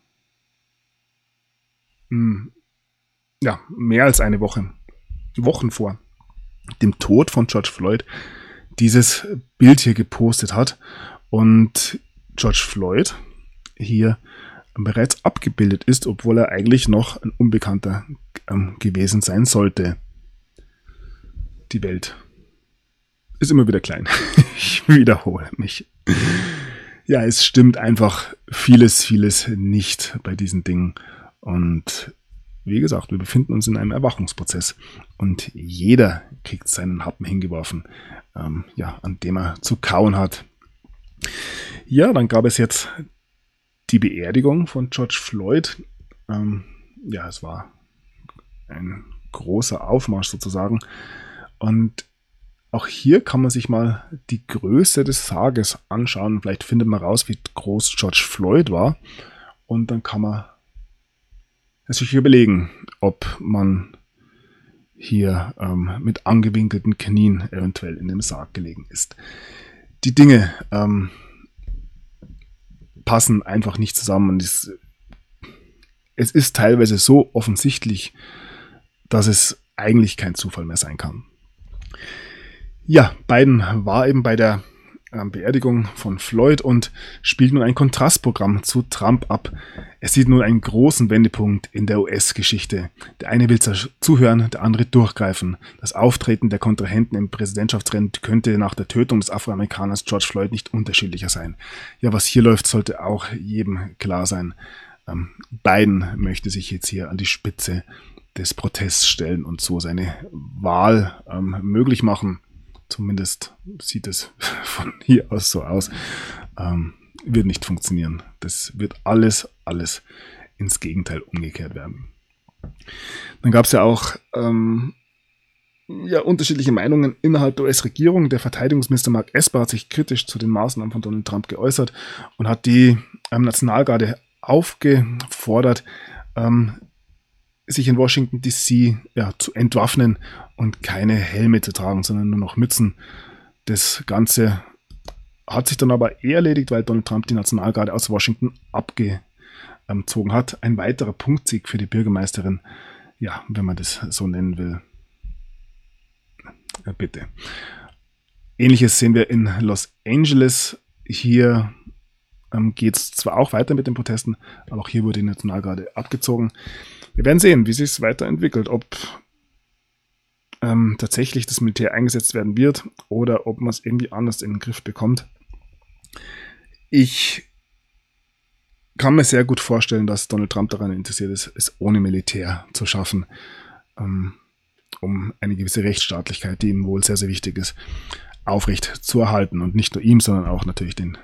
mehr als eine Wochen vor dem Tod von George Floyd dieses Bild hier gepostet hat und George Floyd hier bereits abgebildet ist, obwohl er eigentlich noch ein Unbekannter gewesen sein sollte. Die Welt ist immer wieder klein. Ich wiederhole mich. Ja, es stimmt einfach vieles nicht bei diesen Dingen. Und wie gesagt, wir befinden uns in einem Erwachungsprozess. Und jeder kriegt seinen Happen hingeworfen, an dem er zu kauen hat. Ja, dann gab es jetzt die Beerdigung von George Floyd. Es war ein großer Aufmarsch sozusagen. Und auch hier kann man sich mal die Größe des Sarges anschauen. Vielleicht findet man raus, wie groß George Floyd war. Und dann kann man sich überlegen, ob man hier mit angewinkelten Knien eventuell in dem Sarg gelegen ist. Die Dinge passen einfach nicht zusammen. Und es ist teilweise so offensichtlich, dass es eigentlich kein Zufall mehr sein kann. Ja, Biden war eben bei der Beerdigung von Floyd und spielt nun ein Kontrastprogramm zu Trump ab. Er sieht nun einen großen Wendepunkt in der US-Geschichte. Der eine will zuhören, der andere durchgreifen. Das Auftreten der Kontrahenten im Präsidentschaftsrennen könnte nach der Tötung des Afroamerikaners George Floyd nicht unterschiedlicher sein. Ja, was hier läuft, sollte auch jedem klar sein. Biden möchte sich jetzt hier an die Spitze des Protests stellen und so seine Wahl möglich machen. Zumindest sieht es von hier aus so aus. Wird nicht funktionieren. Das wird alles ins Gegenteil umgekehrt werden. Dann gab es ja auch unterschiedliche Meinungen innerhalb der US-Regierung. Der Verteidigungsminister Mark Esper hat sich kritisch zu den Maßnahmen von Donald Trump geäußert und hat die Nationalgarde aufgefordert, sich in Washington D.C. zu entwaffnen und keine Helme zu tragen, sondern nur noch Mützen. Das Ganze hat sich dann aber eher erledigt, weil Donald Trump die Nationalgarde aus Washington abgezogen hat. Ein weiterer Punktsieg für die Bürgermeisterin, wenn man das so nennen will. Ja, bitte. Ähnliches sehen wir in Los Angeles. Hier geht es zwar auch weiter mit den Protesten, aber auch hier wurde die Nationalgarde abgezogen. Wir werden sehen, wie sich es weiterentwickelt, ob tatsächlich das Militär eingesetzt werden wird oder ob man es irgendwie anders in den Griff bekommt. Ich kann mir sehr gut vorstellen, dass Donald Trump daran interessiert ist, es ohne Militär zu schaffen, um eine gewisse Rechtsstaatlichkeit, die ihm wohl sehr, sehr wichtig ist, aufrecht zu erhalten. Und nicht nur ihm, sondern auch natürlich den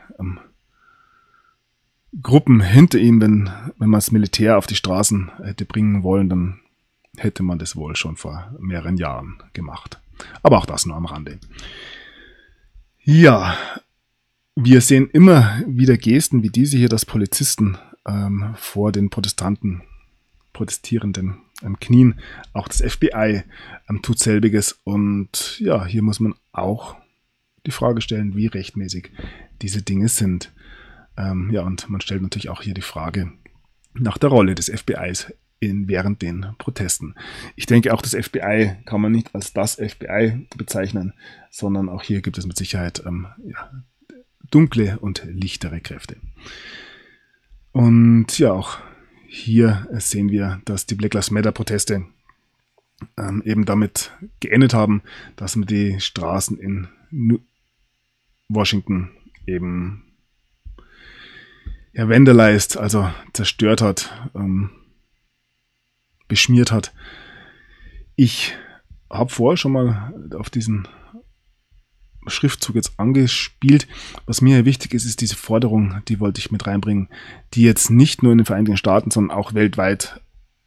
Gruppen hinter ihm. Wenn man das Militär auf die Straßen hätte bringen wollen, dann hätte man das wohl schon vor mehreren Jahren gemacht. Aber auch das nur am Rande. Ja, wir sehen immer wieder Gesten wie diese hier, dass Polizisten vor den Protestierenden knien. Auch das FBI tut selbiges. Und ja, hier muss man auch die Frage stellen, wie rechtmäßig diese Dinge sind. Und man stellt natürlich auch hier die Frage nach der Rolle des FBIs während den Protesten. Ich denke, auch das FBI kann man nicht als das FBI bezeichnen, sondern auch hier gibt es mit Sicherheit dunkle und lichtere Kräfte. Und ja, auch hier sehen wir, dass die Black Lives Matter Proteste eben damit geendet haben, dass man die Straßen in Washington eben vandalized, also zerstört hat, beschmiert hat. Ich habe vorher schon mal auf diesen Schriftzug jetzt angespielt. Was mir wichtig ist, ist diese Forderung, die wollte ich mit reinbringen, die jetzt nicht nur in den Vereinigten Staaten, sondern auch weltweit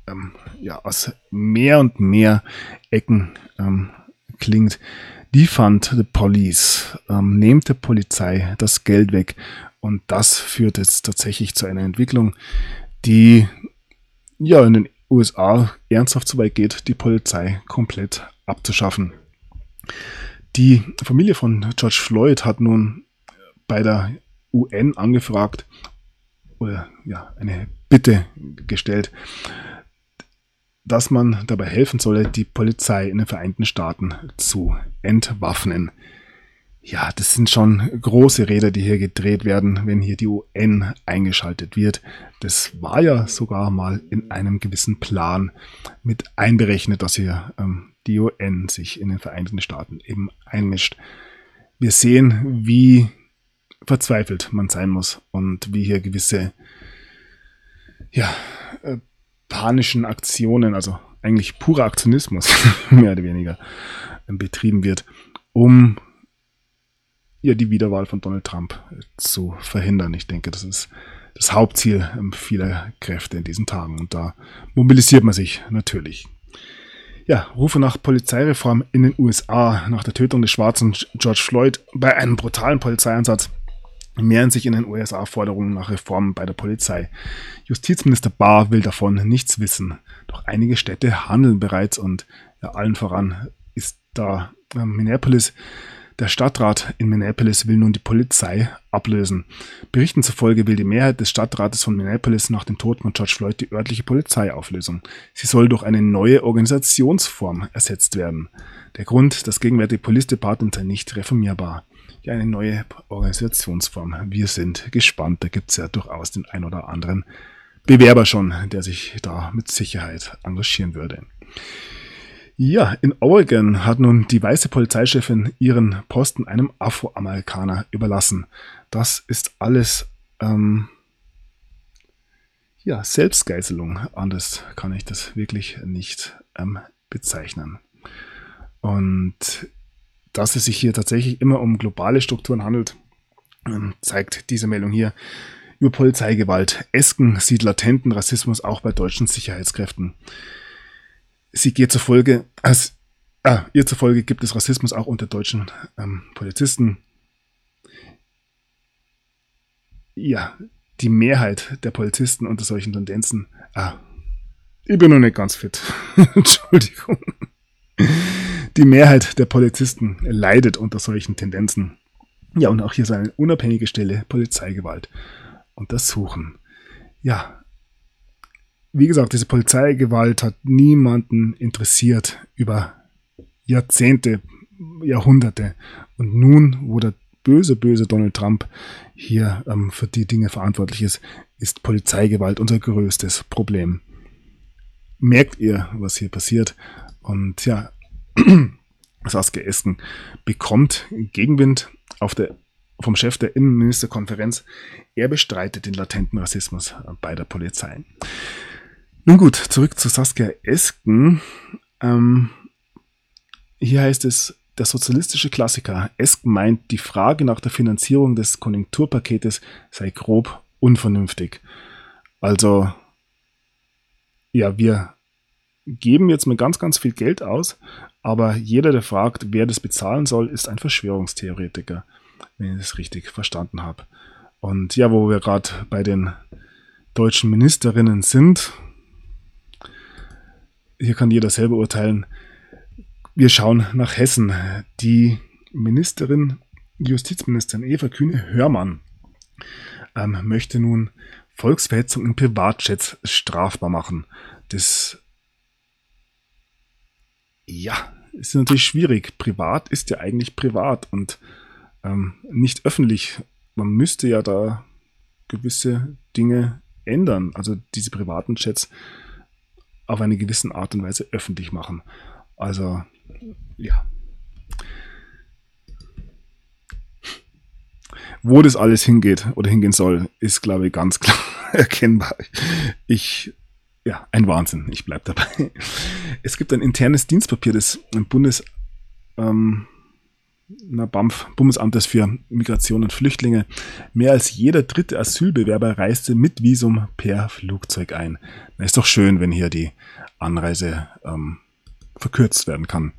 aus mehr und mehr Ecken klingt. Defund the Police, nehmt der Polizei das Geld weg. Und das führt jetzt tatsächlich zu einer Entwicklung, die ja in den USA ernsthaft so weit geht, die Polizei komplett abzuschaffen. Die Familie von George Floyd hat nun bei der UN angefragt oder eine Bitte gestellt, dass man dabei helfen solle, die Polizei in den Vereinten Staaten zu entwaffnen. Ja, das sind schon große Räder, die hier gedreht werden, wenn hier die UN eingeschaltet wird. Das war ja sogar mal in einem gewissen Plan mit einberechnet, dass hier die UN sich in den Vereinigten Staaten eben einmischt. Wir sehen, wie verzweifelt man sein muss und wie hier gewisse panischen Aktionen, also eigentlich purer Aktionismus, mehr oder weniger, betrieben wird, um die Wiederwahl von Donald Trump zu verhindern. Ich denke, das ist das Hauptziel vieler Kräfte in diesen Tagen und da mobilisiert man sich natürlich. Ja, Rufe nach Polizeireform in den USA nach der Tötung des schwarzen George Floyd bei einem brutalen Polizeieinsatz mehren sich in den USA Forderungen nach Reformen bei der Polizei. Justizminister Barr will davon nichts wissen. Doch einige Städte handeln bereits und allen voran ist da Minneapolis. Der Stadtrat in Minneapolis will nun die Polizei ablösen. Berichten zufolge will die Mehrheit des Stadtrates von Minneapolis nach dem Tod von George Floyd die örtliche Polizei auflösen. Sie soll durch eine neue Organisationsform ersetzt werden. Der Grund, das gegenwärtige Police Department sei nicht reformierbar. Ja, eine neue Organisationsform. Wir sind gespannt. Da gibt es ja durchaus den ein oder anderen Bewerber schon, der sich da mit Sicherheit engagieren würde. Ja, in Oregon hat nun die weiße Polizeichefin ihren Posten einem Afroamerikaner überlassen. Das ist alles Selbstgeißelung. Anders kann ich das wirklich nicht bezeichnen. Und dass es sich hier tatsächlich immer um globale Strukturen handelt, zeigt diese Meldung hier. Über Polizeigewalt. Esken sieht latenten Rassismus auch bei deutschen Sicherheitskräften. Ihr zufolge gibt es Rassismus auch unter deutschen Polizisten. Ja, die Mehrheit der Polizisten unter solchen Tendenzen. Ich bin noch nicht ganz fit. Entschuldigung. Die Mehrheit der Polizisten leidet unter solchen Tendenzen. Ja, und auch hier soll eine unabhängige Stelle Polizeigewalt untersuchen. Ja, wie gesagt, diese Polizeigewalt hat niemanden interessiert über Jahrzehnte, Jahrhunderte. Und nun, wo der böse Donald Trump hier für die Dinge verantwortlich ist Polizeigewalt unser größtes Problem. Merkt ihr, was hier passiert? Und ja, Saskia Esken bekommt Gegenwind vom Chef der Innenministerkonferenz. Er bestreitet den latenten Rassismus bei der Polizei. Nun gut, zurück zu Saskia Esken. Hier heißt es, der sozialistische Klassiker Esken meint, die Frage nach der Finanzierung des Konjunkturpaketes sei grob unvernünftig. Also, ja, wir geben jetzt mal ganz, ganz viel Geld aus, aber jeder, der fragt, wer das bezahlen soll, ist ein Verschwörungstheoretiker, wenn ich das richtig verstanden habe. Und ja, wo wir gerade bei den deutschen Ministerinnen sind, hier kann jeder selber urteilen. Wir schauen nach Hessen. Die Justizministerin Eva Kühne-Hörmann möchte nun Volksverhetzung in Privatjets strafbar machen. Das ist natürlich schwierig. Privat ist ja eigentlich privat und nicht öffentlich. Man müsste ja da gewisse Dinge ändern. Also diese privaten Jets auf eine gewisse Art und Weise öffentlich machen. Also, ja. Wo das alles hingeht oder hingehen soll, ist, glaube ich, ganz klar erkennbar. Ein Wahnsinn. Ich bleibe dabei. Es gibt ein internes Dienstpapier des Bundesamtes für Migration und Flüchtlinge, mehr als jeder dritte Asylbewerber reiste mit Visum per Flugzeug ein. Na, ist doch schön, wenn hier die Anreise verkürzt werden kann.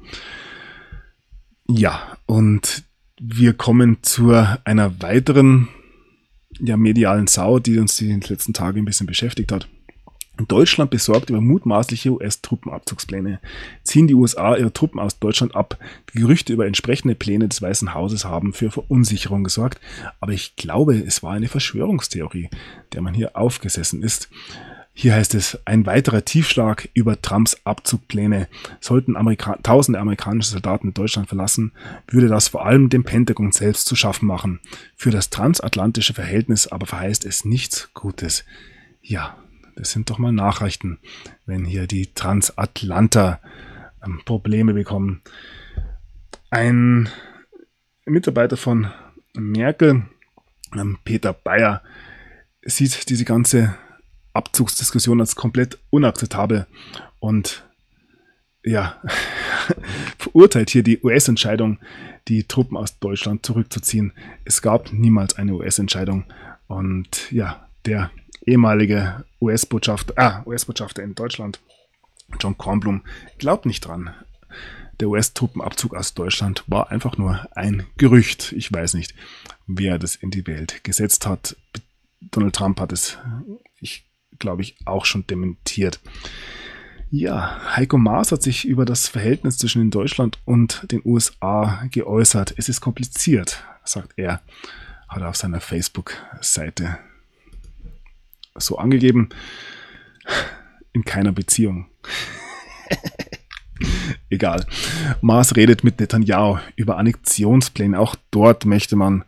Ja, und wir kommen zu einer weiteren medialen Sau, die uns die letzten Tage ein bisschen beschäftigt hat. Deutschland besorgt über mutmaßliche US-Truppenabzugspläne. Ziehen die USA ihre Truppen aus Deutschland ab? Die Gerüchte über entsprechende Pläne des Weißen Hauses haben für Verunsicherung gesorgt. Aber ich glaube, es war eine Verschwörungstheorie, der man hier aufgesessen ist. Hier heißt es, ein weiterer Tiefschlag über Trumps Abzugpläne. Sollten tausende amerikanische Soldaten Deutschland verlassen, würde das vor allem dem Pentagon selbst zu schaffen machen. Für das transatlantische Verhältnis aber verheißt es nichts Gutes. Ja, das sind doch mal Nachrichten, wenn hier die Transatlanter Probleme bekommen. Ein Mitarbeiter von Merkel, Peter Bayer, sieht diese ganze Abzugsdiskussion als komplett unakzeptabel und verurteilt hier die US-Entscheidung, die Truppen aus Deutschland zurückzuziehen. Es gab niemals eine US-Entscheidung und der ehemalige US-Botschafter in Deutschland, John Kornblum, glaubt nicht dran. Der US-Truppenabzug aus Deutschland war einfach nur ein Gerücht. Ich weiß nicht, wer das in die Welt gesetzt hat. Donald Trump hat es, glaube ich, auch schon dementiert. Ja, Heiko Maas hat sich über das Verhältnis zwischen Deutschland und den USA geäußert. Es ist kompliziert, sagt er, hat er auf seiner Facebook-Seite so angegeben. In keiner Beziehung. Egal. Maas redet mit Netanyahu über Annexionspläne. Auch dort möchte man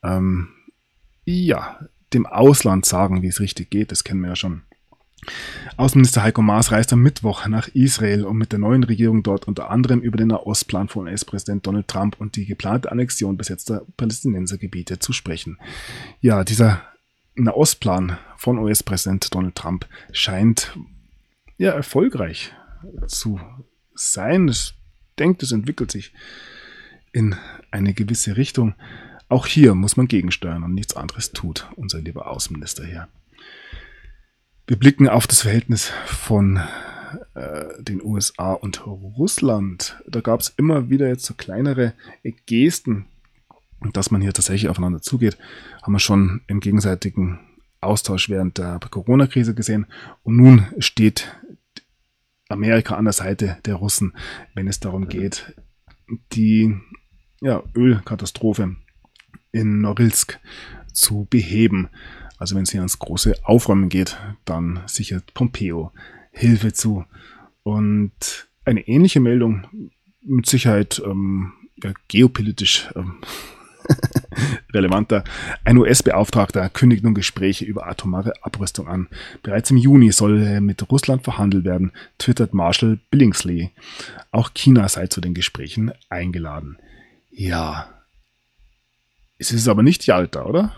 dem Ausland sagen, wie es richtig geht. Das kennen wir ja schon. Außenminister Heiko Maas reist am Mittwoch nach Israel, um mit der neuen Regierung dort unter anderem über den Nahostplan von US-Präsident Donald Trump und die geplante Annexion besetzter Palästinensergebiete zu sprechen. Ja, dieser Nahostplan von US-Präsident Donald Trump scheint erfolgreich zu sein. Ich denke, es entwickelt sich in eine gewisse Richtung. Auch hier muss man gegensteuern und nichts anderes tut unser lieber Außenminister hier. Wir blicken auf das Verhältnis von den USA und Russland. Da gab es immer wieder jetzt so kleinere Gesten, dass man hier tatsächlich aufeinander zugeht. Haben wir schon im gegenseitigen Austausch während der Corona-Krise gesehen. Und nun steht Amerika an der Seite der Russen, wenn es darum geht, die Ölkatastrophe in Norilsk zu beheben. Also wenn es hier ans große Aufräumen geht, dann sichert Pompeo Hilfe zu. Und eine ähnliche Meldung, mit Sicherheit geopolitisch relevanter. Ein US-Beauftragter kündigt nun Gespräche über atomare Abrüstung an. Bereits im Juni soll mit Russland verhandelt werden, twittert Marshall Billingsley. Auch China sei zu den Gesprächen eingeladen. Ja, es ist aber nicht Jalta, oder?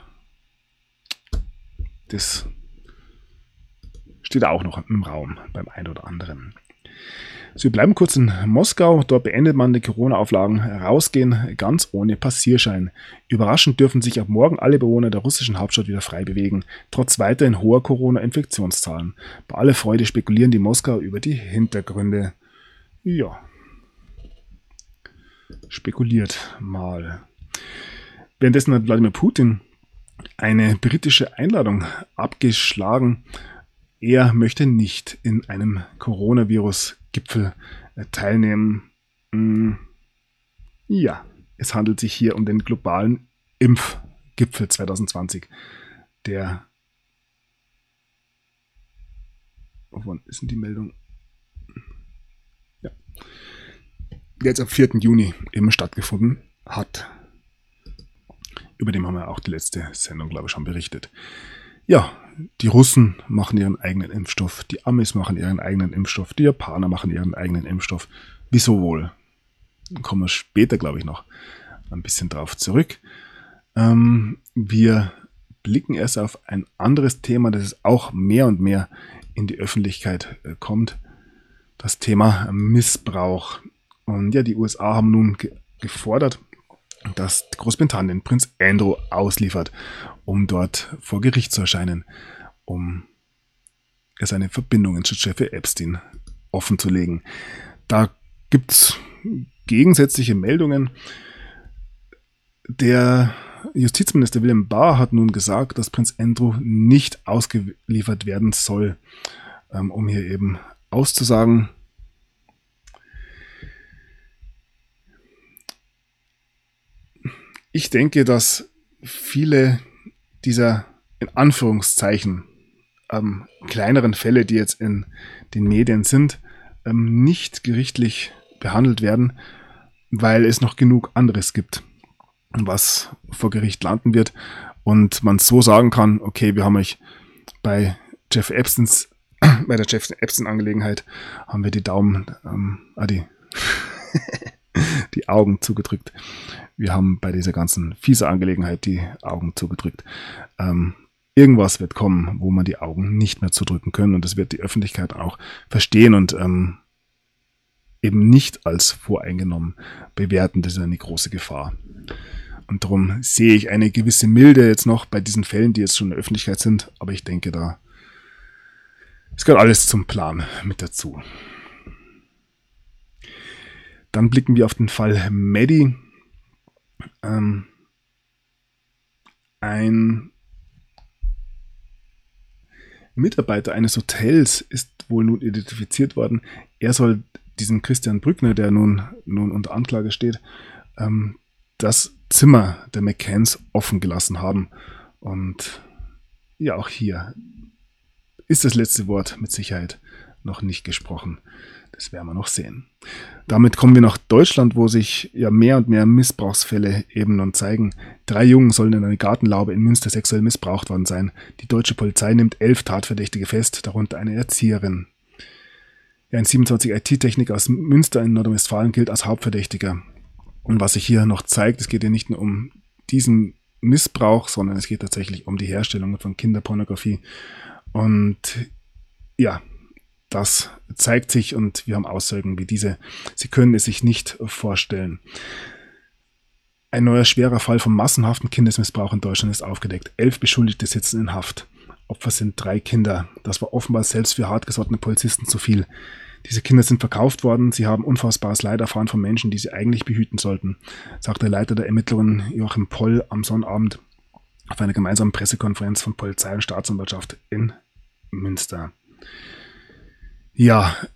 Das steht auch noch im Raum beim einen oder anderen. So, wir bleiben kurz in Moskau. Dort beendet man die Corona-Auflagen. Rausgehen ganz ohne Passierschein. Überraschend dürfen sich ab morgen alle Bewohner der russischen Hauptstadt wieder frei bewegen, trotz weiterhin hoher Corona-Infektionszahlen. Bei aller Freude spekulieren die Moskauer über die Hintergründe. Ja, spekuliert mal. Währenddessen hat Wladimir Putin eine britische Einladung abgeschlagen. Er möchte nicht in einem Coronavirus-Gipfel teilnehmen. Ja, es handelt sich hier um den globalen Impfgipfel 2020. Wann ist denn die Meldung? Ja. Der jetzt am 4. Juni eben stattgefunden hat. Über den haben wir auch die letzte Sendung, glaube ich, schon berichtet. Ja, die Russen machen ihren eigenen Impfstoff, die Amis machen ihren eigenen Impfstoff, die Japaner machen ihren eigenen Impfstoff. Wieso wohl? Dann kommen wir später, glaube ich, noch ein bisschen drauf zurück. Wir blicken erst auf ein anderes Thema, das auch mehr und mehr in die Öffentlichkeit kommt. Das Thema Missbrauch. Und ja, die USA haben nun gefordert, dass Großbritannien Prinz Andrew ausliefert, um dort vor Gericht zu erscheinen, um seine Verbindungen zu Jeffrey Epstein offenzulegen. Da gibt es gegensätzliche Meldungen. Der Justizminister William Barr hat nun gesagt, dass Prinz Andrew nicht ausgeliefert werden soll, um hier eben auszusagen. Ich denke, dass viele dieser in Anführungszeichen kleineren Fälle, die jetzt in den Medien sind, nicht gerichtlich behandelt werden, weil es noch genug anderes gibt, was vor Gericht landen wird und man so sagen kann, okay, wir haben euch bei der Jeffrey Epstein-Angelegenheit haben wir die Daumen, die Augen zugedrückt. Wir haben bei dieser ganzen fiese Angelegenheit die Augen zugedrückt. Irgendwas wird kommen, wo man die Augen nicht mehr zudrücken können und das wird die Öffentlichkeit auch verstehen und eben nicht als voreingenommen bewerten. Das ist eine große Gefahr. Und darum sehe ich eine gewisse Milde jetzt noch bei diesen Fällen, die jetzt schon in der Öffentlichkeit sind, aber ich denke, es gehört alles zum Plan mit dazu. Dann blicken wir auf den Fall Maddie. Ein Mitarbeiter eines Hotels ist wohl nun identifiziert worden. Er soll diesem Christian Brückner, der nun unter Anklage steht, das Zimmer der McCanns offen gelassen haben. Und ja, auch hier ist das letzte Wort mit Sicherheit noch nicht gesprochen. Das werden wir noch sehen. Damit kommen wir nach Deutschland, wo sich ja mehr und mehr Missbrauchsfälle eben nun zeigen. 3 Jungen sollen in einer Gartenlaube in Münster sexuell missbraucht worden sein. Die deutsche Polizei nimmt 11 Tatverdächtige fest, darunter eine Erzieherin. Ja, ein 27-IT-Techniker aus Münster in Nordrhein-Westfalen gilt als Hauptverdächtiger. Und was sich hier noch zeigt, es geht ja nicht nur um diesen Missbrauch, sondern es geht tatsächlich um die Herstellung von Kinderpornografie. Und ja, das zeigt sich und wir haben Aussagen wie diese. Sie können es sich nicht vorstellen. Ein neuer schwerer Fall von massenhaften Kindesmissbrauch in Deutschland ist aufgedeckt. 11 Beschuldigte sitzen in Haft. Opfer sind 3 Kinder. Das war offenbar selbst für hartgesottene Polizisten zu viel. Diese Kinder sind verkauft worden. Sie haben unfassbares Leid erfahren von Menschen, die sie eigentlich behüten sollten, sagt der Leiter der Ermittlungen Joachim Poll am Sonnabend auf einer gemeinsamen Pressekonferenz von Polizei und Staatsanwaltschaft in Münster. Ja,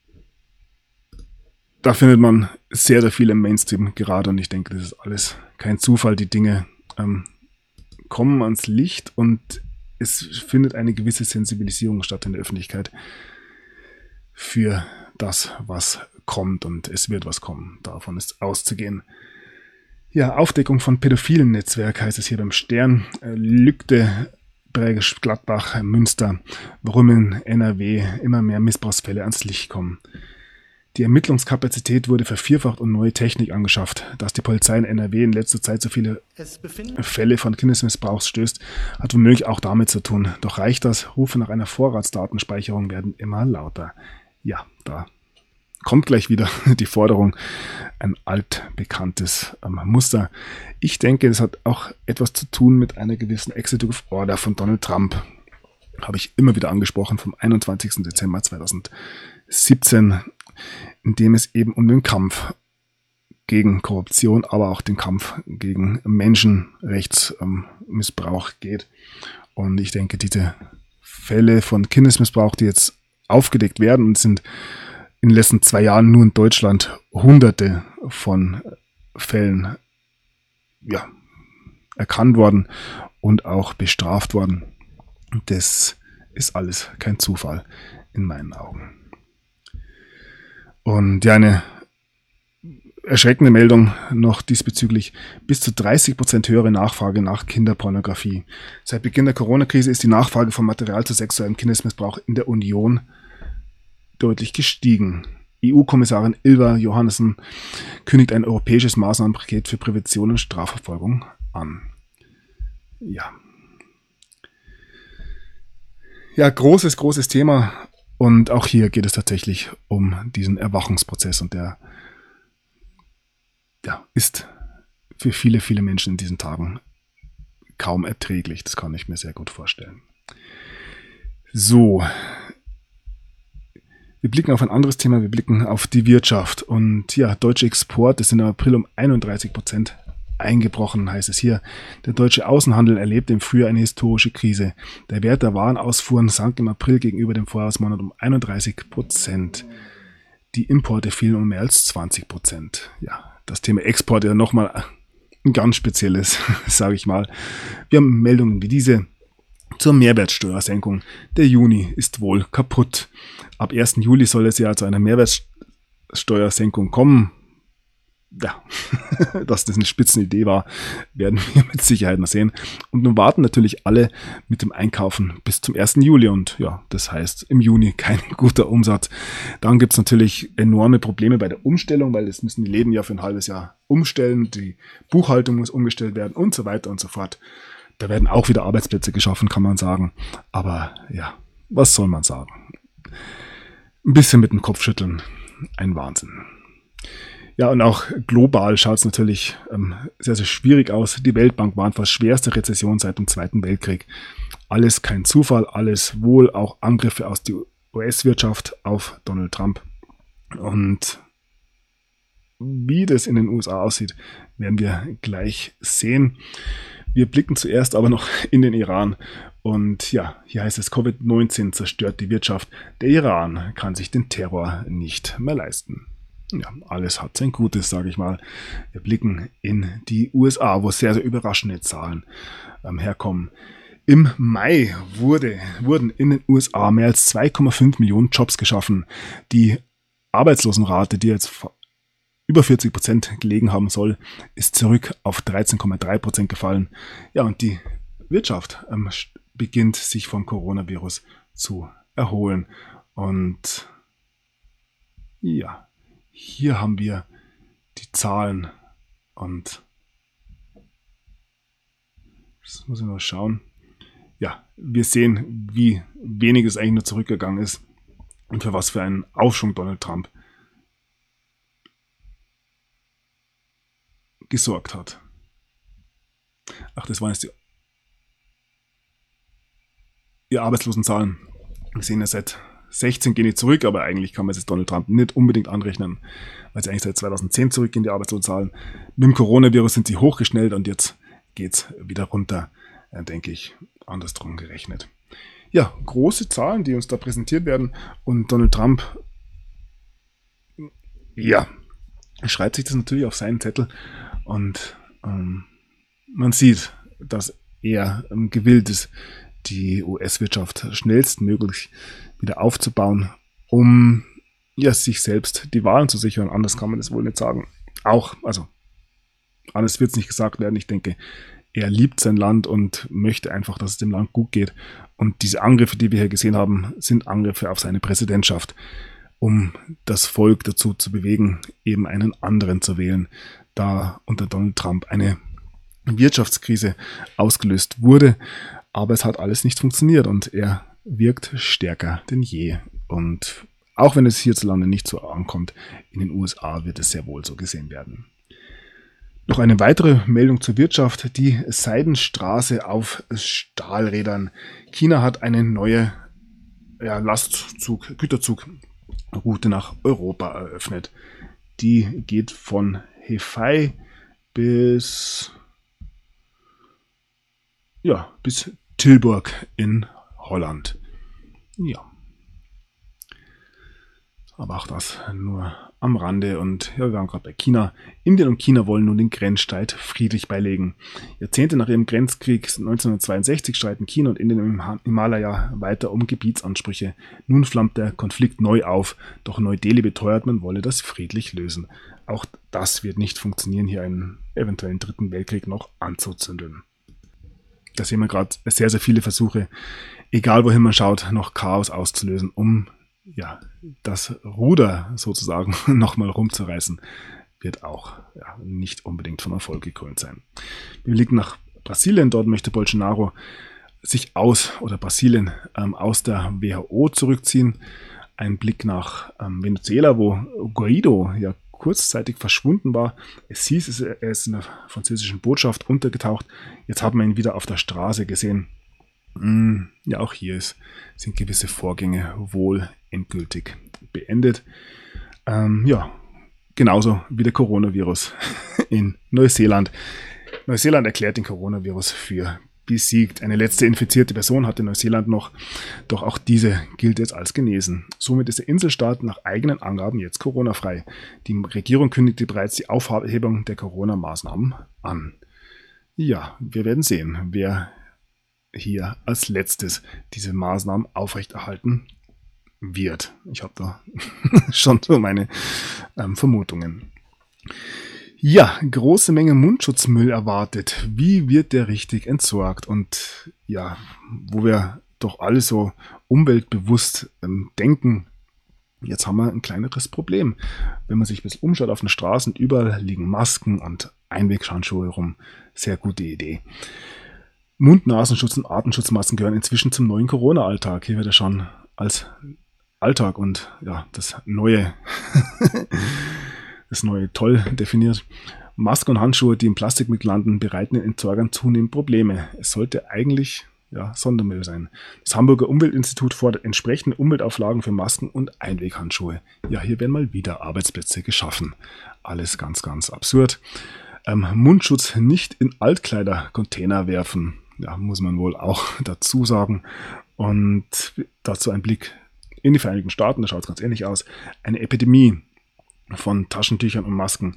da findet man sehr, sehr viel im Mainstream gerade und ich denke, das ist alles kein Zufall. Die Dinge kommen ans Licht und es findet eine gewisse Sensibilisierung statt in der Öffentlichkeit für das, was kommt und es wird was kommen. Davon ist auszugehen. Ja, Aufdeckung von pädophilen Netzwerk heißt es hier beim Stern. Lügde Bergisch Gladbach, Münster, warum in NRW immer mehr Missbrauchsfälle ans Licht kommen. Die Ermittlungskapazität wurde vervierfacht und neue Technik angeschafft. Dass die Polizei in NRW in letzter Zeit so viele Fälle von Kindesmissbrauchs stößt, hat womöglich auch damit zu tun. Doch reicht das? Rufe nach einer Vorratsdatenspeicherung werden immer lauter. Ja, da kommt gleich wieder die Forderung, ein altbekanntes Muster. Ich denke, es hat auch etwas zu tun mit einer gewissen Executive Order von Donald Trump. Habe ich immer wieder angesprochen, vom 21. Dezember 2017, in dem es eben um den Kampf gegen Korruption, aber auch den Kampf gegen Menschenrechtsmissbrauch geht. Und ich denke, diese Fälle von Kindesmissbrauch, die jetzt aufgedeckt werden und sind in den letzten 2 Jahren nur in Deutschland Hunderte von Fällen erkannt worden und auch bestraft worden. Das ist alles kein Zufall in meinen Augen. Und ja, eine erschreckende Meldung noch diesbezüglich: bis zu 30% höhere Nachfrage nach Kinderpornografie. Seit Beginn der Corona-Krise ist die Nachfrage von Material zu sexuellem Kindesmissbrauch in der Union deutlich gestiegen. EU-Kommissarin Ylva Johannessen kündigt ein europäisches Maßnahmenpaket für Prävention und Strafverfolgung an. Ja, großes Thema. Und auch hier geht es tatsächlich um diesen Erwachungsprozess und der ist für viele, viele Menschen in diesen Tagen kaum erträglich. Das kann ich mir sehr gut vorstellen. So, wir blicken auf ein anderes Thema, wir blicken auf die Wirtschaft. Und ja, deutsche Exporte sind im April um 31% eingebrochen, heißt es hier. Der deutsche Außenhandel erlebte im Frühjahr eine historische Krise. Der Wert der Warenausfuhren sank im April gegenüber dem Vorjahresmonat um 31%. Die Importe fielen um mehr als 20%. Ja, das Thema Export ist ja nochmal ein ganz spezielles, sage ich mal. Wir haben Meldungen wie diese zur Mehrwertsteuersenkung. Der Juni ist wohl kaputt. Ab 1. Juli soll es ja zu einer Mehrwertsteuersenkung kommen. Ja, dass das eine Spitzenidee war, werden wir mit Sicherheit noch sehen. Und nun warten natürlich alle mit dem Einkaufen bis zum 1. Juli. Und ja, das heißt im Juni kein guter Umsatz. Dann gibt es natürlich enorme Probleme bei der Umstellung, weil das müssen die Läden ja für ein halbes Jahr umstellen. Die Buchhaltung muss umgestellt werden und so weiter und so fort. Da werden auch wieder Arbeitsplätze geschaffen, kann man sagen. Aber ja, was soll man sagen? Ein bisschen mit dem Kopf schütteln. Ein Wahnsinn. Ja, und auch global schaut es natürlich sehr, sehr schwierig aus. Die Weltbank warnt vor schwerster Rezession seit dem Zweiten Weltkrieg. Alles kein Zufall, alles wohl auch Angriffe aus der US-Wirtschaft auf Donald Trump. Und wie das in den USA aussieht, werden wir gleich sehen. Wir blicken zuerst aber noch in den Iran. Und ja, hier heißt es, Covid-19 zerstört die Wirtschaft. Der Iran kann sich den Terror nicht mehr leisten. Ja, alles hat sein Gutes, sage ich mal. Wir blicken in die USA, wo sehr, sehr überraschende Zahlen herkommen. Im Mai wurden in den USA mehr als 2,5 Millionen Jobs geschaffen. Die Arbeitslosenrate, die jetzt über 40% gelegen haben soll, ist zurück auf 13,3% gefallen. Ja, und die Wirtschaft beginnt sich vom Coronavirus zu erholen. Und ja, hier haben wir die Zahlen und das muss ich mal schauen. Ja, wir sehen, wie wenig es eigentlich nur zurückgegangen ist und für was für einen Aufschwung Donald Trump gesorgt hat. Ach, das waren jetzt die Arbeitslosenzahlen. Wir sehen ja seit 16 gehen die zurück, aber eigentlich kann man es jetzt Donald Trump nicht unbedingt anrechnen, weil sie eigentlich seit 2010 zurückgehen, die Arbeitslosenzahlen. Mit dem Coronavirus sind sie hochgeschnellt und jetzt geht es wieder runter, denke ich, andersrum gerechnet. Ja, große Zahlen, die uns da präsentiert werden und Donald Trump, ja, schreibt sich das natürlich auf seinen Zettel und man sieht, dass er gewillt ist, die US-Wirtschaft schnellstmöglich wieder aufzubauen, um ja, sich selbst die Wahlen zu sichern. Anders kann man das wohl nicht sagen. Auch, also, anders wird es nicht gesagt werden. Ich denke, er liebt sein Land und möchte einfach, dass es dem Land gut geht. Und diese Angriffe, die wir hier gesehen haben, sind Angriffe auf seine Präsidentschaft, um das Volk dazu zu bewegen, eben einen anderen zu wählen, da unter Donald Trump eine Wirtschaftskrise ausgelöst wurde. Aber es hat alles nicht funktioniert und er wirkt stärker denn je. Und auch wenn es hierzulande nicht so ankommt, in den USA wird es sehr wohl so gesehen werden. Noch eine weitere Meldung zur Wirtschaft, die Seidenstraße auf Stahlrädern. China hat eine neue Güterzug-Route nach Europa eröffnet. Die geht von Hefei bis Tilburg in Holland. Ja. Aber auch das nur am Rande. Und ja, wir waren gerade bei China. Indien und China wollen nun den Grenzstreit friedlich beilegen. Jahrzehnte nach ihrem Grenzkrieg 1962 streiten China und Indien im Himalaya weiter um Gebietsansprüche. Nun flammt der Konflikt neu auf. Doch Neu-Delhi beteuert, man wolle das friedlich lösen. Auch das wird nicht funktionieren, hier einen eventuellen dritten Weltkrieg noch anzuzündeln. Da sehen wir gerade sehr, sehr viele Versuche, egal wohin man schaut, noch Chaos auszulösen, um das Ruder sozusagen nochmal rumzureißen, wird auch nicht unbedingt von Erfolg gekrönt sein. Wir blicken nach Brasilien. Dort möchte Bolsonaro sich aus der WHO zurückziehen. Ein Blick nach Venezuela, wo Guaido kurzzeitig verschwunden war. Es hieß, er ist in der französischen Botschaft untergetaucht. Jetzt haben wir ihn wieder auf der Straße gesehen. Ja, auch hier sind gewisse Vorgänge wohl endgültig beendet. Ja, genauso wie der Coronavirus in Neuseeland. Neuseeland erklärt den Coronavirus für besiegt. Eine letzte infizierte Person hatte Neuseeland noch, doch auch diese gilt jetzt als genesen. Somit ist der Inselstaat nach eigenen Angaben jetzt Corona-frei. Die Regierung kündigte bereits die Aufhebung der Corona-Maßnahmen an. Ja, wir werden sehen, wer hier als letztes diese Maßnahmen aufrechterhalten wird. Ich habe da schon so meine Vermutungen. Ja, große Menge Mundschutzmüll erwartet. Wie wird der richtig entsorgt? Und ja, wo wir doch alle so umweltbewusst denken, jetzt haben wir ein kleineres Problem. Wenn man sich ein bisschen umschaut auf den Straßen, überall liegen Masken und Einweghandschuhe rum. Sehr gute Idee. Mund-Nasenschutz und Atemschutzmasken gehören inzwischen zum neuen Corona-Alltag. Hier wird er schon als Alltag und ja, das neue toll definiert. Masken und Handschuhe, die im Plastikmüll landen, bereiten den Entsorgern zunehmend Probleme. Es sollte eigentlich Sondermüll sein. Das Hamburger Umweltinstitut fordert entsprechende Umweltauflagen für Masken und Einweghandschuhe. Ja, hier werden mal wieder Arbeitsplätze geschaffen. Alles ganz, ganz absurd. Mundschutz nicht in Altkleidercontainer werfen. Ja, muss man wohl auch dazu sagen. Und dazu ein Blick in die Vereinigten Staaten, da schaut es ganz ähnlich aus. Eine Epidemie von Taschentüchern und Masken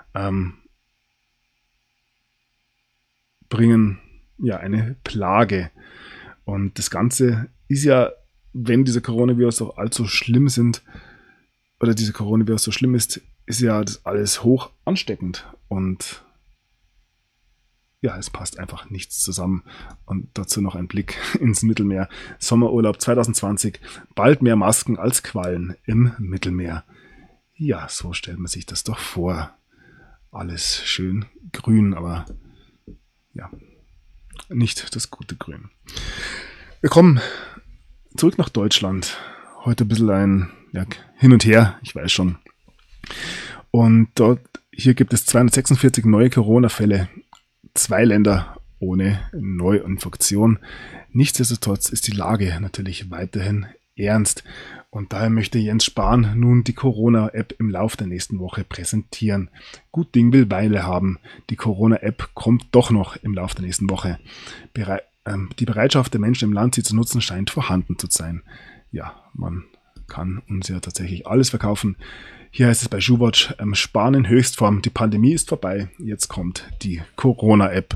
bringen ja eine Plage. Und das Ganze ist ja, wenn dieser Coronavirus doch allzu schlimm sind, oder dieser Coronavirus so schlimm ist ja das alles hoch ansteckend. Und ja, es passt einfach nichts zusammen. Und dazu noch ein Blick ins Mittelmeer. Sommerurlaub 2020, bald mehr Masken als Quallen im Mittelmeer. Ja, so stellt man sich das doch vor. Alles schön grün, aber ja, nicht das gute Grün. Wir kommen zurück nach Deutschland. Heute ein bisschen ein Hin und Her, ich weiß schon. Und hier gibt es 246 neue Corona-Fälle. 2 Länder ohne Neuinfektion. Nichtsdestotrotz ist die Lage natürlich weiterhin ernst. Und daher möchte Jens Spahn nun die Corona-App im Laufe der nächsten Woche präsentieren. Gut Ding will Weile haben. Die Corona-App kommt doch noch im Laufe der nächsten Woche. Die Bereitschaft der Menschen im Land, sie zu nutzen, scheint vorhanden zu sein. Ja, man kann uns ja tatsächlich alles verkaufen. Hier heißt es bei Schuhwatch, Spahn in Höchstform. Die Pandemie ist vorbei. Jetzt kommt die Corona-App.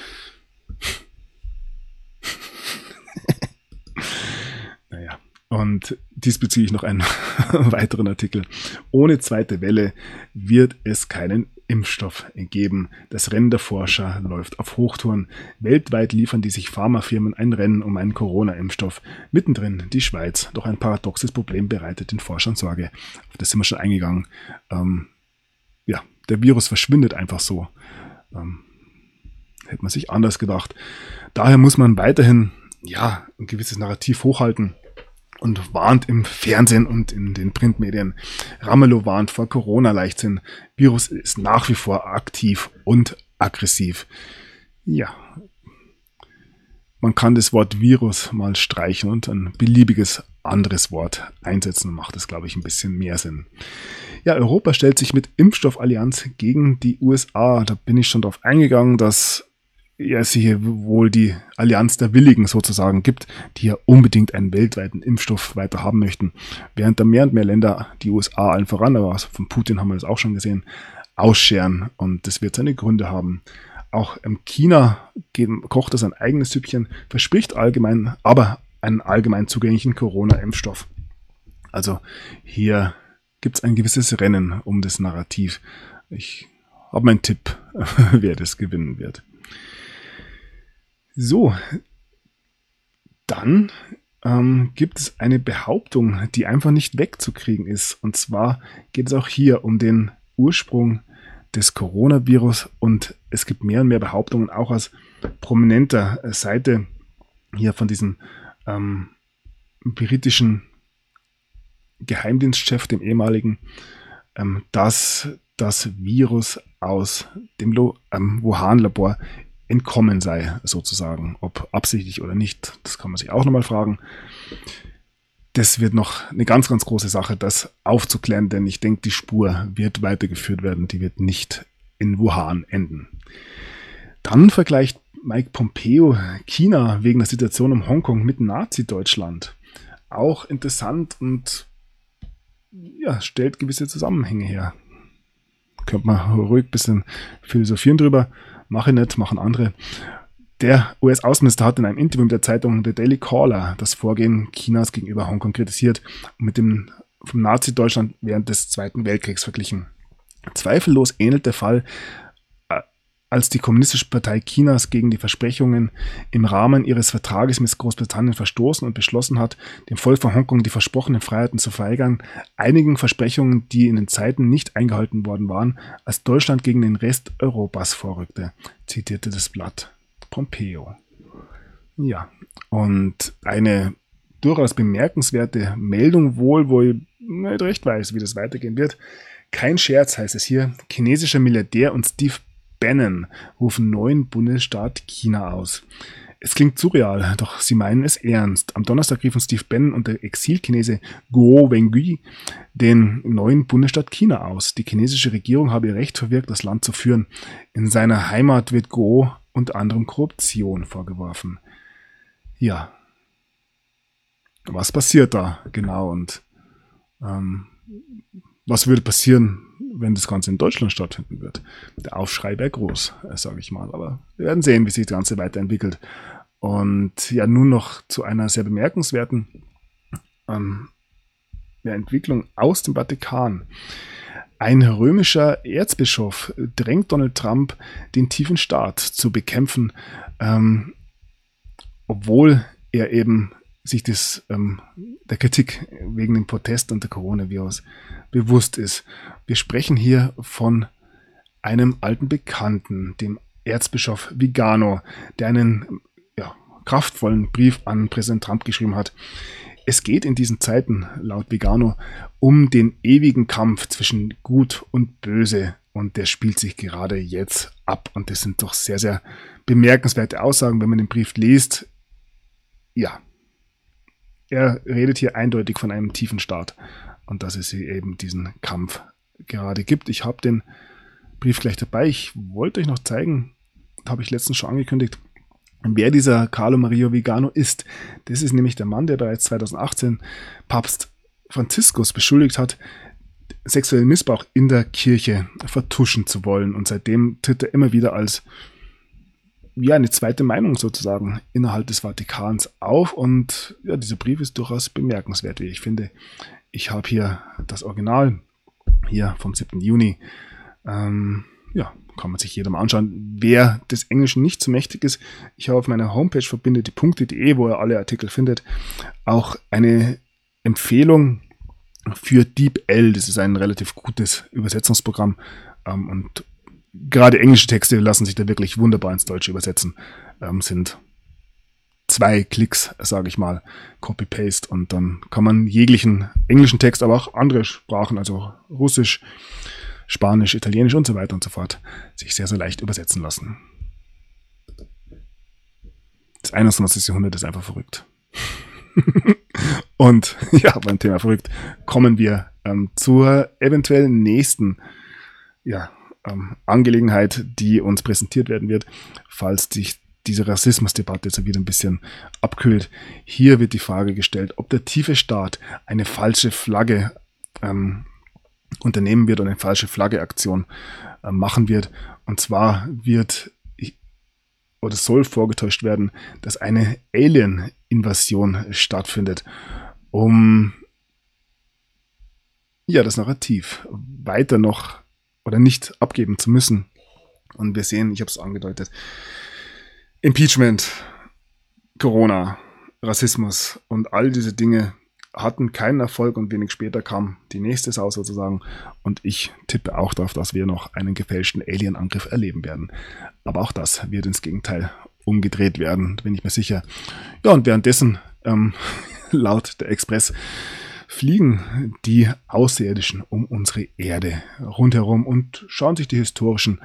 Naja. Und diesbezüglich noch einen weiteren Artikel. Ohne zweite Welle wird es keinen Impfstoff geben. Das Rennen der Forscher läuft auf Hochtouren. Weltweit liefern die sich Pharmafirmen ein Rennen um einen Corona-Impfstoff. Mittendrin die Schweiz. Doch ein paradoxes Problem bereitet den Forschern Sorge. Auf das sind wir schon eingegangen. Der Virus verschwindet einfach so. Hätte man sich anders gedacht. Daher muss man weiterhin ein gewisses Narrativ hochhalten. Und warnt im Fernsehen und in den Printmedien. Ramelow warnt vor Corona-Leichtsinn. Virus ist nach wie vor aktiv und aggressiv. Ja, man kann das Wort Virus mal streichen und ein beliebiges anderes Wort einsetzen. Macht es, glaube ich, ein bisschen mehr Sinn. Ja, Europa stellt sich mit Impfstoffallianz gegen die USA. Da bin ich schon drauf eingegangen, dass es hier wohl die Allianz der Willigen sozusagen gibt, die ja unbedingt einen weltweiten Impfstoff weiter haben möchten. Während da mehr und mehr Länder, die USA allen voran, aber von Putin haben wir das auch schon gesehen, ausscheren. Und das wird seine Gründe haben. Auch China kocht das ein eigenes Süppchen, verspricht aber einen allgemein zugänglichen Corona-Impfstoff. Also hier gibt es ein gewisses Rennen um das Narrativ. Ich habe meinen Tipp, wer das gewinnen wird. So, dann gibt es eine Behauptung, die einfach nicht wegzukriegen ist. Und zwar geht es auch hier um den Ursprung des Coronavirus. Und es gibt mehr und mehr Behauptungen, auch aus prominenter Seite hier von diesem britischen Geheimdienstchef, dem ehemaligen, dass das Virus aus dem Wuhan-Labor entkommen sei, sozusagen. Ob absichtlich oder nicht, das kann man sich auch nochmal fragen. Das wird noch eine ganz, ganz große Sache, das aufzuklären, denn ich denke, die Spur wird weitergeführt werden, die wird nicht in Wuhan enden. Dann vergleicht Mike Pompeo China wegen der Situation um Hongkong mit Nazi-Deutschland. Auch interessant und ja, stellt gewisse Zusammenhänge her. Könnte man ruhig ein bisschen philosophieren drüber. Mache ich nicht, machen andere. Der US-Außenminister hat in einem Interview mit der Zeitung The Daily Caller das Vorgehen Chinas gegenüber Hongkong kritisiert und mit dem vom Nazi-Deutschland während des Zweiten Weltkriegs verglichen. Zweifellos ähnelt der Fall, als die Kommunistische Partei Chinas gegen die Versprechungen im Rahmen ihres Vertrages mit Großbritannien verstoßen und beschlossen hat, dem Volk von Hongkong die versprochenen Freiheiten zu verweigern, einigen Versprechungen, die in den Zeiten nicht eingehalten worden waren, als Deutschland gegen den Rest Europas vorrückte, zitierte das Blatt Pompeo. Ja, und eine durchaus bemerkenswerte Meldung wohl, wo ich nicht recht weiß, wie das weitergehen wird. Kein Scherz, heißt es hier. Chinesischer Milliardär und Steve Bannon rufen neuen Bundesstaat China aus. Es klingt surreal, doch sie meinen es ernst. Am Donnerstag riefen Steve Bannon und der Exilchinese Guo Wengui den neuen Bundesstaat China aus. Die chinesische Regierung habe ihr Recht verwirkt, das Land zu führen. In seiner Heimat wird Guo unter anderem Korruption vorgeworfen. Ja, was passiert da genau und was würde passieren, wenn das Ganze in Deutschland stattfinden wird? Der Aufschrei wäre groß, sage ich mal. Aber wir werden sehen, wie sich das Ganze weiterentwickelt. Und ja, nun noch zu einer sehr bemerkenswerten Entwicklung aus dem Vatikan. Ein römischer Erzbischof drängt Donald Trump, den tiefen Staat zu bekämpfen, obwohl er eben sich der Kritik wegen dem Protest und der Coronavirus bewusst ist. Wir sprechen hier von einem alten Bekannten, dem Erzbischof Vigano, der einen kraftvollen Brief an Präsident Trump geschrieben hat. Es geht in diesen Zeiten, laut Vigano, um den ewigen Kampf zwischen Gut und Böse und der spielt sich gerade jetzt ab. Und das sind doch sehr, sehr bemerkenswerte Aussagen, wenn man den Brief liest. Ja, er redet hier eindeutig von einem tiefen Staat und dass es hier eben diesen Kampf gerade gibt. Ich habe den Brief gleich dabei. Ich wollte euch noch zeigen, habe ich letztens schon angekündigt, wer dieser Carlo Maria Vigano ist. Das ist nämlich der Mann, der bereits 2018 Papst Franziskus beschuldigt hat, sexuellen Missbrauch in der Kirche vertuschen zu wollen. Und seitdem tritt er immer wieder als eine zweite Meinung sozusagen innerhalb des Vatikans auf. Und ja, dieser Brief ist durchaus bemerkenswert, wie ich finde. Ich habe hier das Original, hier vom 7. Juni. Kann man sich jeder mal anschauen. Wer des Englischen nicht so mächtig ist, ich habe auf meiner Homepage verbindetdie.de, wo ihr alle Artikel findet, auch eine Empfehlung für DeepL. Das ist ein relativ gutes Übersetzungsprogramm und gerade englische Texte lassen sich da wirklich wunderbar ins Deutsche übersetzen. Sind 2 Klicks, sage ich mal, Copy-Paste und dann kann man jeglichen englischen Text, aber auch andere Sprachen, also Russisch, Spanisch, Italienisch und so weiter und so fort, sich sehr, sehr leicht übersetzen lassen. Das 21. Jahrhundert ist einfach verrückt. Und ja, beim Thema verrückt kommen wir zur eventuell nächsten Angelegenheit, die uns präsentiert werden wird, falls sich diese Rassismusdebatte jetzt wieder ein bisschen abkühlt. Hier wird die Frage gestellt, ob der tiefe Staat eine falsche Flagge unternehmen wird und eine falsche Flagge-Aktion machen wird. Und zwar soll vorgetäuscht werden, dass eine Alien-Invasion stattfindet, um das Narrativ weiter noch oder nicht abgeben zu müssen. Und wir sehen, ich habe es angedeutet, Impeachment, Corona, Rassismus und all diese Dinge hatten keinen Erfolg und wenig später kam die nächste Sau sozusagen und ich tippe auch darauf, dass wir noch einen gefälschten Alien-Angriff erleben werden. Aber auch das wird ins Gegenteil umgedreht werden, bin ich mir sicher. Ja, und währenddessen, laut der Express, fliegen die Außerirdischen um unsere Erde rundherum und schauen sich die historischen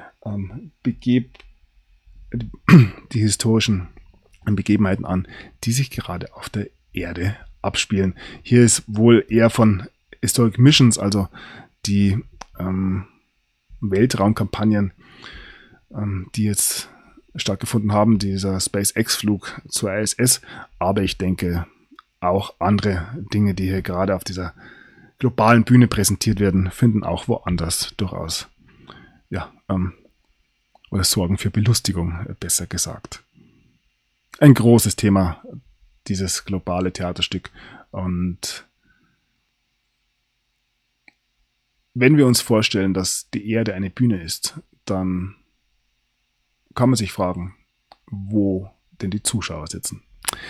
Begebenheiten an, die sich gerade auf der Erde abspielen. Hier ist wohl eher von Historic Missions, also die Weltraumkampagnen, die jetzt stattgefunden haben, dieser SpaceX-Flug zur ISS, aber ich denke auch andere Dinge, die hier gerade auf dieser globalen Bühne präsentiert werden, finden auch woanders durchaus oder sorgen für Belustigung, besser gesagt. Ein großes Thema, dieses globale Theaterstück, und wenn wir uns vorstellen, dass die Erde eine Bühne ist, dann kann man sich fragen, wo denn die Zuschauer sitzen.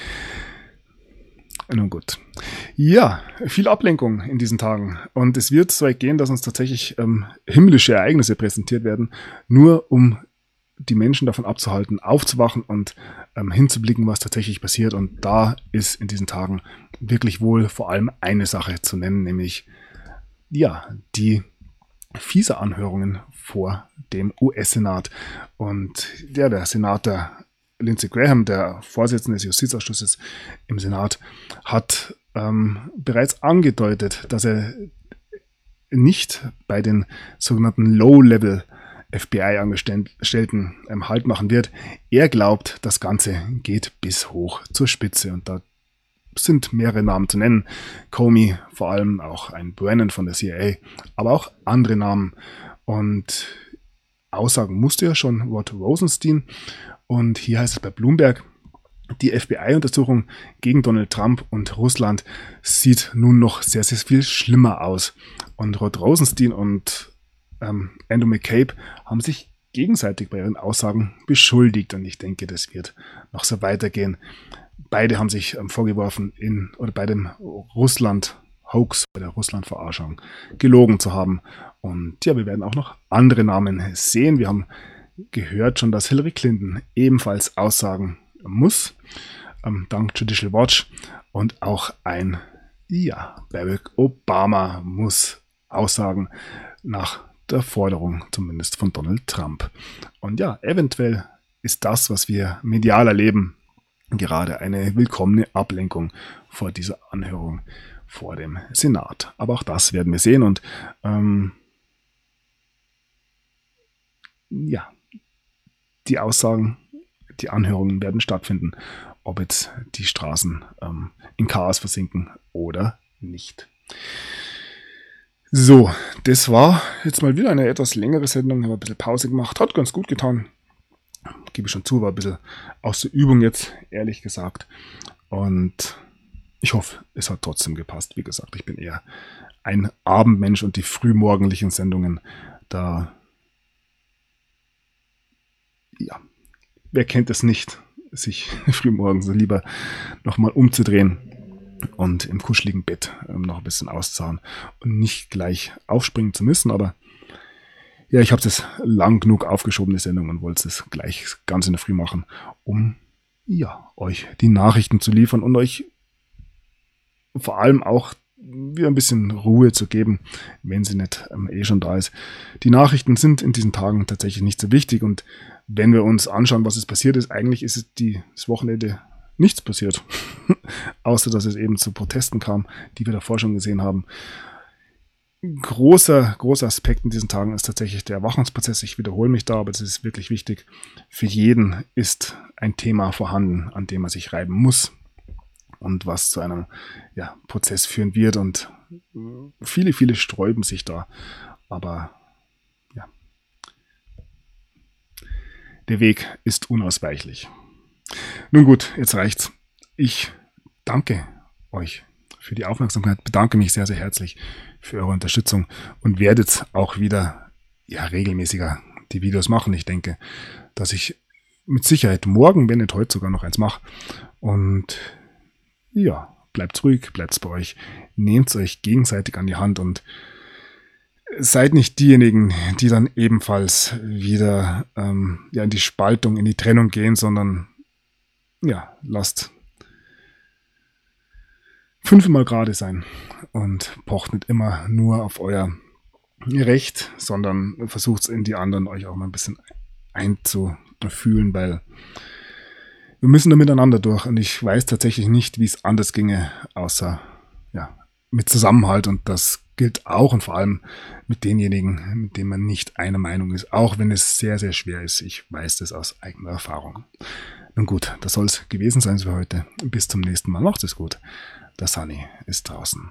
Nun gut. Ja, viel Ablenkung in diesen Tagen. Und es wird so weit gehen, dass uns tatsächlich himmlische Ereignisse präsentiert werden, nur um die Menschen davon abzuhalten, aufzuwachen und hinzublicken, was tatsächlich passiert. Und da ist in diesen Tagen wirklich wohl vor allem eine Sache zu nennen, nämlich die FISA-Anhörungen vor dem US-Senat. Und der Senator Lindsey Graham, der Vorsitzende des Justizausschusses im Senat, hat bereits angedeutet, dass er nicht bei den sogenannten Low-Level FBI-Angestellten Halt machen wird. Er glaubt, das Ganze geht bis hoch zur Spitze, und da sind mehrere Namen zu nennen. Comey, vor allem auch ein Brennan von der CIA, aber auch andere Namen. Und Aussagen musste ja schon Rod Rosenstein. Und hier heißt es bei Bloomberg, die FBI-Untersuchung gegen Donald Trump und Russland sieht nun noch sehr, sehr viel schlimmer aus. Und Rod Rosenstein und Andrew McCabe haben sich gegenseitig bei ihren Aussagen beschuldigt. Und ich denke, das wird noch so weitergehen. Beide haben sich vorgeworfen, bei dem Russland-Hoax, bei der Russland-Verarschung gelogen zu haben. Und ja, wir werden auch noch andere Namen sehen. Wir haben gehört schon, dass Hillary Clinton ebenfalls aussagen muss, dank Judicial Watch. Und auch ein Barack Obama muss aussagen, nach der Forderung zumindest von Donald Trump. Und ja, eventuell ist das, was wir medial erleben, gerade eine willkommene Ablenkung vor dieser Anhörung vor dem Senat. Aber auch das werden wir sehen. Und die Aussagen, die Anhörungen werden stattfinden, ob jetzt die Straßen in Chaos versinken oder nicht. So, das war jetzt mal wieder eine etwas längere Sendung. Ich habe ein bisschen Pause gemacht, hat ganz gut getan. Gebe ich schon zu, war ein bisschen aus der Übung jetzt, ehrlich gesagt. Und ich hoffe, es hat trotzdem gepasst. Wie gesagt, ich bin eher ein Abendmensch und die frühmorgendlichen Sendungen, wer kennt es nicht, sich frühmorgens so lieber nochmal umzudrehen und im kuscheligen Bett noch ein bisschen auszuhauen und nicht gleich aufspringen zu müssen. Aber ja, ich habe es lang genug aufgeschoben, die Sendung, und wollte es gleich ganz in der Früh machen, um euch die Nachrichten zu liefern und euch vor allem auch wieder ein bisschen Ruhe zu geben, wenn sie nicht schon da ist. Die Nachrichten sind in diesen Tagen tatsächlich nicht so wichtig, und wenn wir uns anschauen, was es passiert ist, eigentlich ist es das Wochenende nichts passiert, außer dass es eben zu Protesten kam, die wir davor schon gesehen haben. Großer Aspekt in diesen Tagen ist tatsächlich der Erwachungsprozess. Ich wiederhole mich da, aber es ist wirklich wichtig. Für jeden ist ein Thema vorhanden, an dem man sich reiben muss und was zu einem Prozess führen wird. Und viele sträuben sich da. Aber der Weg ist unausweichlich. Nun gut, jetzt reicht's. Ich danke euch für die Aufmerksamkeit, bedanke mich sehr, sehr herzlich für eure Unterstützung und werde jetzt auch wieder regelmäßiger die Videos machen. Ich denke, dass ich mit Sicherheit morgen, wenn nicht heute, sogar noch eins mache. Und bleibt ruhig, bleibt bei euch, nehmt euch gegenseitig an die Hand und seid nicht diejenigen, die dann ebenfalls wieder in die Spaltung, in die Trennung gehen, sondern fünfmal gerade sein und pocht nicht immer nur auf euer Recht, sondern versucht in die anderen euch auch mal ein bisschen einzufühlen, weil wir müssen da miteinander durch und ich weiß tatsächlich nicht, wie es anders ginge, außer ja, mit Zusammenhalt und das gilt auch und vor allem mit denjenigen, mit denen man nicht einer Meinung ist, auch wenn es sehr, sehr schwer ist. Ich weiß das aus eigener Erfahrung. Nun gut, das soll es gewesen sein für heute. Bis zum nächsten Mal. Macht es gut. Der Sunny ist draußen.